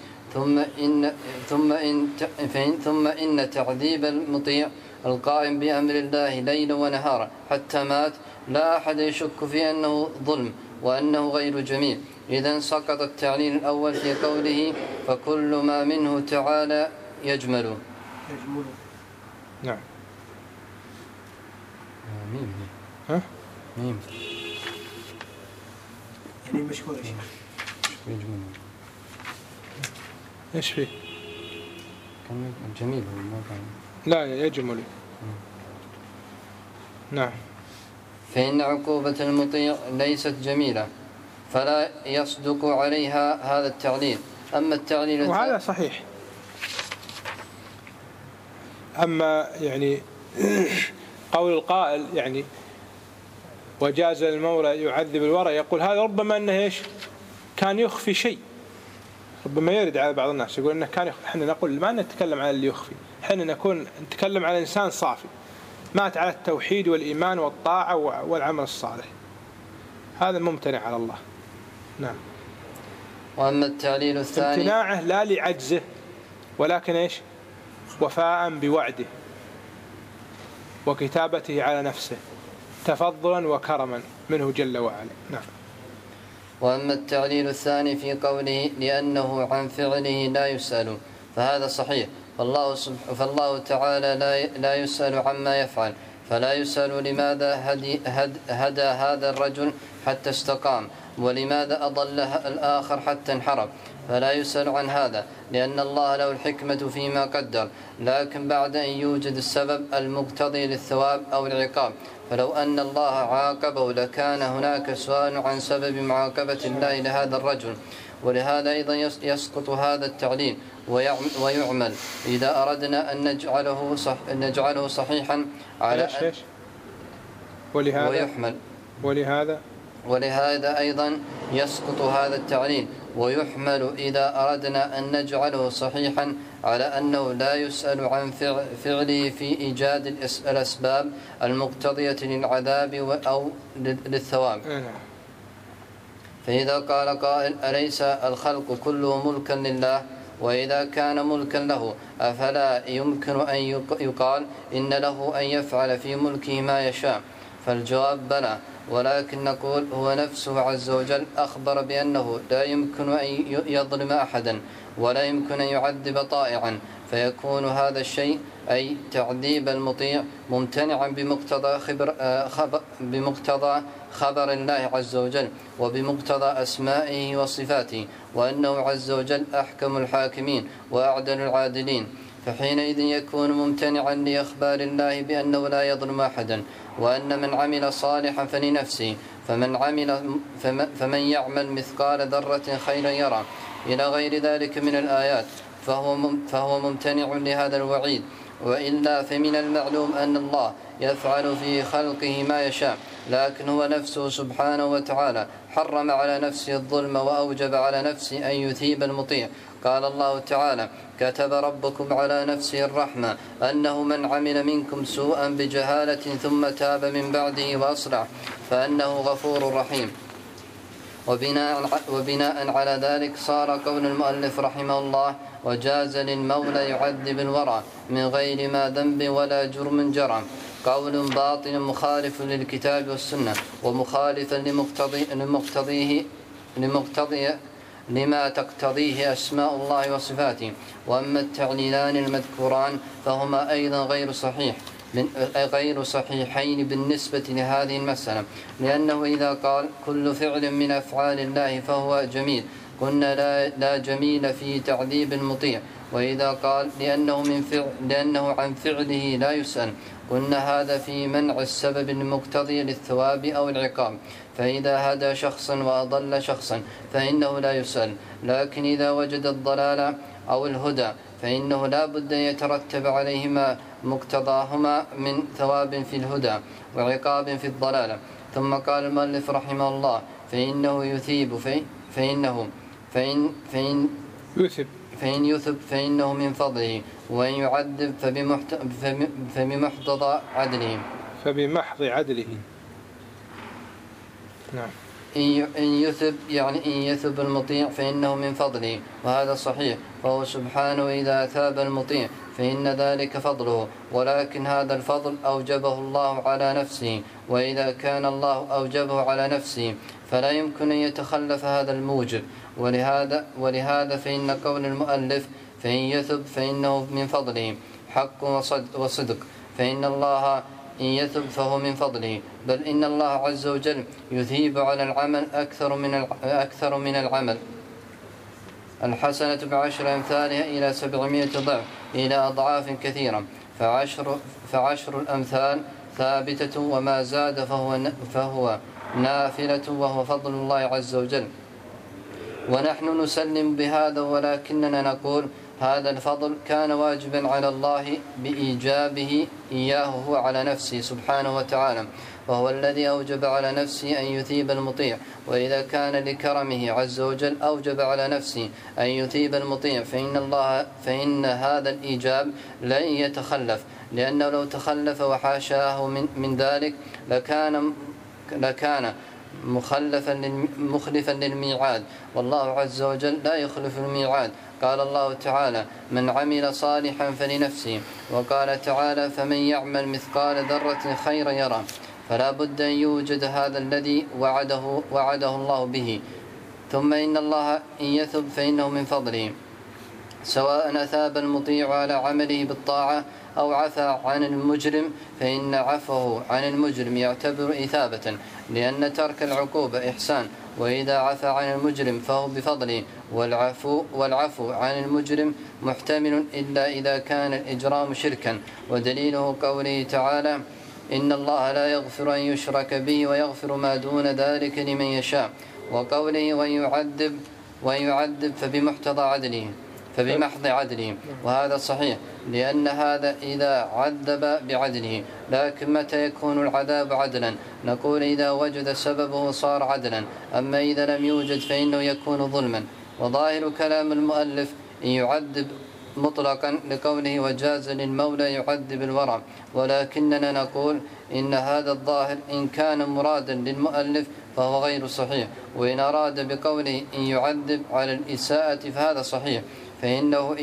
ثم إن تعذيب المطيع القائم بأمر الله ليلا ونهارا حتى مات لا أحد يشك في أنه ظلم وأنه غير جميل. إذن سقط التعليل الأول في قوله: فكل ما منه تعالى يجمل. نعم. ميم. ها؟ ميم. يعني مشكور يا شيخ. يجمل. إيش فيه؟ كان جميل هو ما كان. لا يجمل. نعم. فإن عقوبة المطيع ليست جميلة فلا يصدق عليها هذا التعليل. أما التعليل وهذا صحيح. أما يعني قول القائل يعني وجاز المولى يعذب الورى، يقول هذا ربما أنه إيش كان يخفي شيء، ربما يرد على بعض الناس يقول أنه كان يخفي. احنا نقول ما نتكلم عن اللي يخفي، احنا نتكلم على إنسان صافي مات على التوحيد والإيمان والطاعة والعمل الصالح، هذا ممتنع على الله. نعم. وأما التعليل الثاني امتناعه لا لعجزه ولكن إيش وفاء بوعده وكتابته على نفسه تفضلا وكرما منه جل وعلا. نعم. وأما التعليل الثاني في قوله لأنه عن فعله لا يسأل، فهذا صحيح. فالله تعالى لا يسأل عما يفعل، فلا يسأل لماذا هدى هذا الرجل حتى استقام، ولماذا أضل الآخر حتى انحرف، فلا يسأل عن هذا، لأن الله له الحكمة فيما قدر، لكن بعد أن يوجد السبب المقتضي للثواب أو العقاب. فلو أن الله عاقبه لكان هناك سؤال عن سبب معاقبة الله لهذا الرجل. ولهذا أيضا يسقط هذا التعليل ويعمل إذا أردنا أن نجعله صحيحا على ولهذا أيضا يسقط هذا التعليل ويحمل إذا أردنا أن نجعله صحيحا على أنه لا يسأل عن فعله في إيجاد الأسباب المقتضية للعذاب أو للثواب. فإذا قال قائل أليس الخلق كله ملكا لله؟ وإذا كان ملكا له أفلا يمكن أن يقال إن له أن يفعل في ملكه ما يشاء؟ فالجواب بلى، ولكن نقول هو نفسه عز وجل أخبر بأنه لا يمكن أن يظلم أحدا ولا يمكن أن يعذب طائعا، فيكون هذا الشيء أي تعذيب المطيع ممتنعا بمقتضى خبر الله عز وجل وبمقتضى أسمائه وصفاته، وأنه عز وجل أحكم الحاكمين وأعدل العادلين، فحينئذ يكون ممتنعا لإخبار الله بأنه لا يظلم أحدا، وأن من عمل صالحا فلنفسه، فمن يعمل مثقال ذرة خيرا يرى إلى غير ذلك من الآيات فهو ممتنع لهذا الوعيد. وإلا فمن المعلوم أن الله يفعل في خلقه ما يشاء، لكن هو نفسه سبحانه وتعالى حرم على نفسه الظلم وأوجب على نفسه أن يثيب المطيع. قال الله تعالى: كتب ربكم على نفسه الرحمة أنه من عمل منكم سوءا بجهالة ثم تاب من بعده وأصلح فأنه غفور رحيم. وبناء على ذلك صار قول المؤلف رحمه الله: وجاز للمولى يعذب الورى من غير ما ذنب ولا جرم جرى، قول باطل مخالف للكتاب والسنة ومخالفا لما تقتضيه أسماء الله وصفاته. وأما التعليلان المذكوران فهما أيضا غير صحيحين بالنسبة لهذه المسألة، لأنه إذا قال كل فعل من أفعال الله فهو جميل قلنا لا جميل في تعذيب المطيع، وإذا قال لأنه عن فعله لا يسأل قلنا هذا في منع السبب المقتضي للثواب أو العقاب. فإذا هدى شخصا وأضل شخصا فإنه لا يسأل، لكن إذا وجد الضلال أو الهدى فإنه لا بد أن يترتب عليهما مقتضاهما من ثواب في الهدى وعقاب في الضلال. ثم قال المؤلف رحمه الله: فإنه يثيب فإن يثب فإنه من فضله، وإن يعذب فبمحض عدله. نعم. إن يثب يعني إن يثب المطيع فإنه من فضله، وهذا صحيح، فهو سبحانه إذا أثاب المطيع فإن ذلك فضله، ولكن هذا الفضل أوجبه الله على نفسه، وإذا كان الله أوجبه على نفسه فلا يمكن أن يتخلف هذا الموجب. ولهذا فإن قول المؤلف فإن يثب فإنه من فضله حق وصدق، فإن الله إن يثب فهو من فضله، بل إن الله عز وجل يثيب على العمل أكثر من العمل. الحسنة بعشر أمثالها إلى 700 ضعف إلى أضعاف كثيرة، فعشر الأمثال ثابتة، وما زاد فهو نافلة، وهو فضل الله عز وجل. ونحن نسلم بهذا، ولكننا نقول هذا الفضل كان واجبا على الله بإيجابه إياه هو على نفسه سبحانه وتعالى، وهو الذي أوجب على نفسه أن يثيب المطيع. وإذا كان لكرمه عز وجل أوجب على نفسه أن يثيب المطيع فإن هذا الإيجاب لن يتخلف، لأنه لو تخلف وحاشاه من ذلك لكان مخلفا للميعاد، والله عز وجل لا يخلف الميعاد. قال الله تعالى: من عمل صالحا فلنفسه، وقال تعالى: فمن يعمل مثقال ذرة خيرا يرى. فلا بد أن يوجد هذا الذي وعده الله به. ثم إن الله إن يثب فإنه من فضله، سواء أثاب المطيع على عمله بالطاعة أو عفى عن المجرم، فإن عفوه عن المجرم يعتبر إثابة، لأن ترك العقوبة إحسان، وإذا عفى عن المجرم فهو بفضله. والعفو عن المجرم محتمل إلا إذا كان الإجرام شركا، ودليله قوله تعالى: إن الله لا يغفر أن يشرك به ويغفر ما دون ذلك لمن يشاء، وقوله ويعذب فبمحض عدله، وهذا صحيح، لأن هذا إذا عذب بعدله. لكن متى يكون العذاب عدلا؟ نقول إذا وجد سببه صار عدلا، أما إذا لم يوجد فإنه يكون ظلما. وظاهر كلام المؤلف إن مطلقا لقوله وجاز للمولى يعذب الورع، ولكننا نقول إن هذا الظاهر إن كان مرادا للمؤلف فهو غير صحيح، وإن أراد بقوله إن يعذب على الإساءة فهذا صحيح، فإنه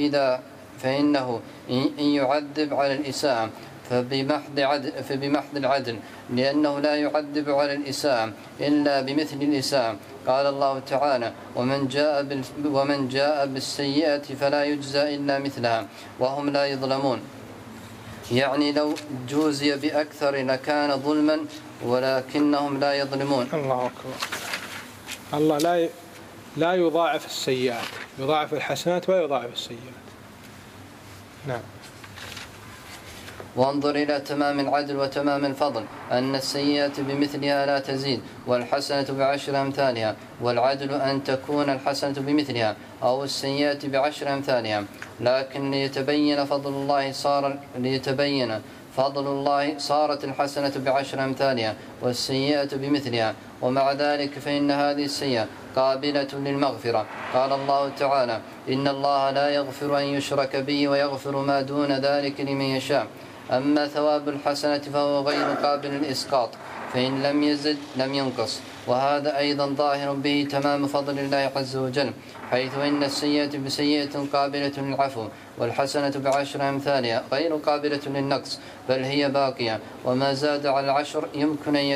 إن يعذب على الإساءة فبمحض العدل، لأنه لا يعذب على الإساءة إلا بمثل الإساءة. قال الله تعالى ومن جاء بالسيئة فلا يجزى إلا مثلها وهم لا يظلمون، يعني لو جوزي بأكثر لكان ظلما ولكنهم لا يظلمون. الله أكبر. الله لا يضاعف السيئات، يضاعف الحسنات ولا يضاعف السيئات. نعم. وانظر إلى تمام العدل وتمام الفضل، أن السيئة بمثلها لا تزيد والحسنة بعشر أمثالها، والعدل أن تكون الحسنة بمثلها أو السيئة بعشر أمثالها، لكن ليتبين فضل الله صارت الحسنة بعشر أمثالها والسيئة بمثلها، ومع ذلك فإن هذه السيئة قابلة للمغفرة. قال الله تعالى إن الله لا يغفر أن يشرك به ويغفر ما دون ذلك لمن يشاء، أما ثواب الحسنة فهو غير قابل للإسقاط، فإن لم يزد لم ينقص، وهذا أيضا ظاهر به تمام فضل الله عز وجل، حيث إن السيئة بسيئة قابلة للعفو، والحسنة بعشر أمثالها غير قابلة للنقص بل هي باقية، وما زاد على العشر يمكن أن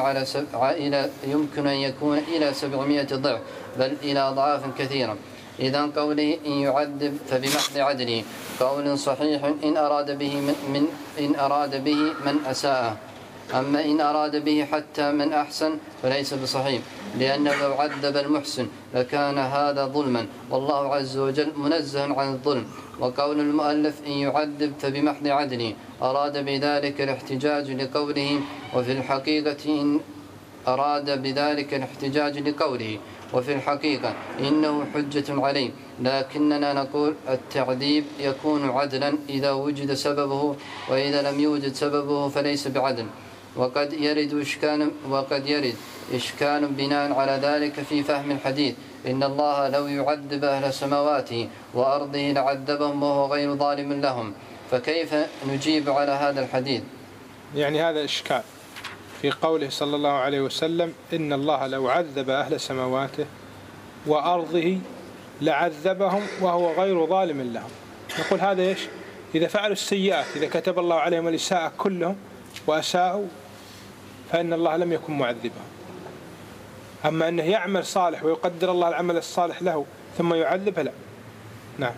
يكون إلى 700 ضعف بل إلى أضعاف كثيرة. إذن قوله إن يعذب فبمحض عدله قول صحيح إن أراد به من أساء، أما إن أراد به حتى من أحسن فليس بصحيح، لأنه لو عذب المحسن لكان هذا ظلما، والله عز وجل منزه عن الظلم. وقول المؤلف إن يعذب فبمحض عدله أراد بذلك الاحتجاج لقوله، وفي الحقيقة إن أراد بذلك الاحتجاج لقوله وفي الحقيقة إنه حجة عليه، لكننا نقول التعذيب يكون عدلا إذا وجد سببه، وإذا لم يوجد سببه فليس بعدل. وقد يرد إشكال بناء على ذلك في فهم الحديث إن الله لو يعذب أهل سماواته وأرضه لعذبهم وهو غير ظالم لهم، فكيف نجيب على هذا الحديث؟ يعني هذا إشكال في قوله صلى الله عليه وسلم إن الله لو عذب أهل سماواته وأرضه لعذبهم وهو غير ظالم لهم. نقول هذا إيش؟ إذا فعلوا السيئات، إذا كتب الله عليهم الإساءة كلهم وأساءوا فإن الله لم يكن معذبهم. أما أنه يعمل صالح ويقدر الله العمل الصالح له ثم يعذب لا. نعم.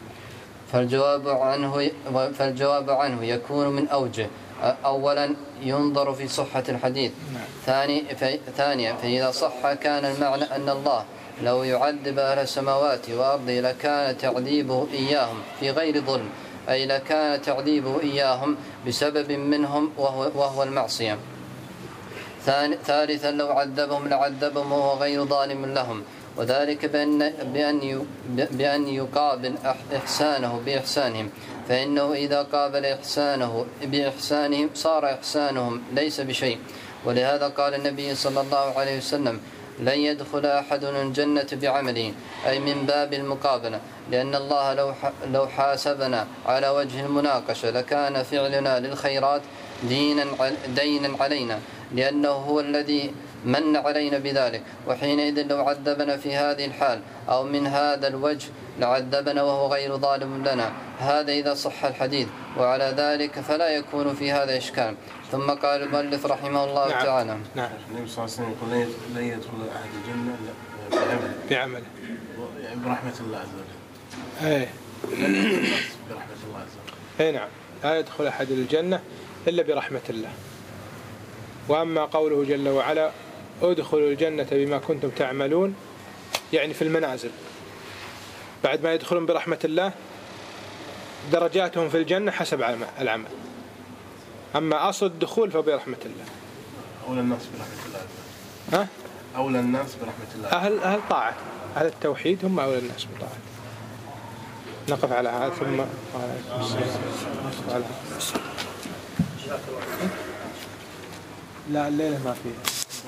فالجواب عنه يكون من أوجه. أولا ينظر في صحة الحديث. ثانيا فإذا صح كان المعنى أن الله لو يعذب أهل السماوات وأرضه لكان تعذيبه إياهم في غير ظلم، أي لكان تعذيبه إياهم بسبب منهم وهو المعصية. ثالثا لو عذبهم لعذبهم وهو غير ظالم لهم، وذلك بأن يقابل إحسانه بإحسانهم، فإنه إذا قابل إحسانه بإحسانهم صار إحسانهم ليس بشيء. ولهذا قال النبي صلى الله عليه وسلم لن يدخل أحد الجنة بعمله، أي من باب المقابلة، لأن الله لو حاسبنا على وجه المناقشة لكان فعلنا للخيرات دينا علينا، لأنه هو الذي من علينا بذلك، وحينئذ لو عذبنا في هذه الحال أو من هذا الوجه لعذبنا وهو غير ظالم لنا. هذا إذا صح الحديث، وعلى ذلك فلا يكون في هذا إشكال. ثم قال المؤلف رحمه الله تعالى نعم. النبي صلى الله عليه وسلم يقول لن يدخل أحد الجنة بعمله يعني برحمة الله عز وجل. برحمة الله عز وجل. نعم، لا يدخل أحد الجنة إلا برحمة الله. وأما قوله جل وعلا ادخلوا الجنة بما كنتم تعملون، يعني في المنازل بعد ما يدخلون برحمة الله درجاتهم في الجنة حسب العمل. أما أصل الدخول فبرحمة الله. أولى الناس برحمة الله. أولى الناس برحمة الله. أهل طاعة، أهل التوحيد هم أولى الناس بطاعة. نقف على هذا ثم لا الليلة ما فيه.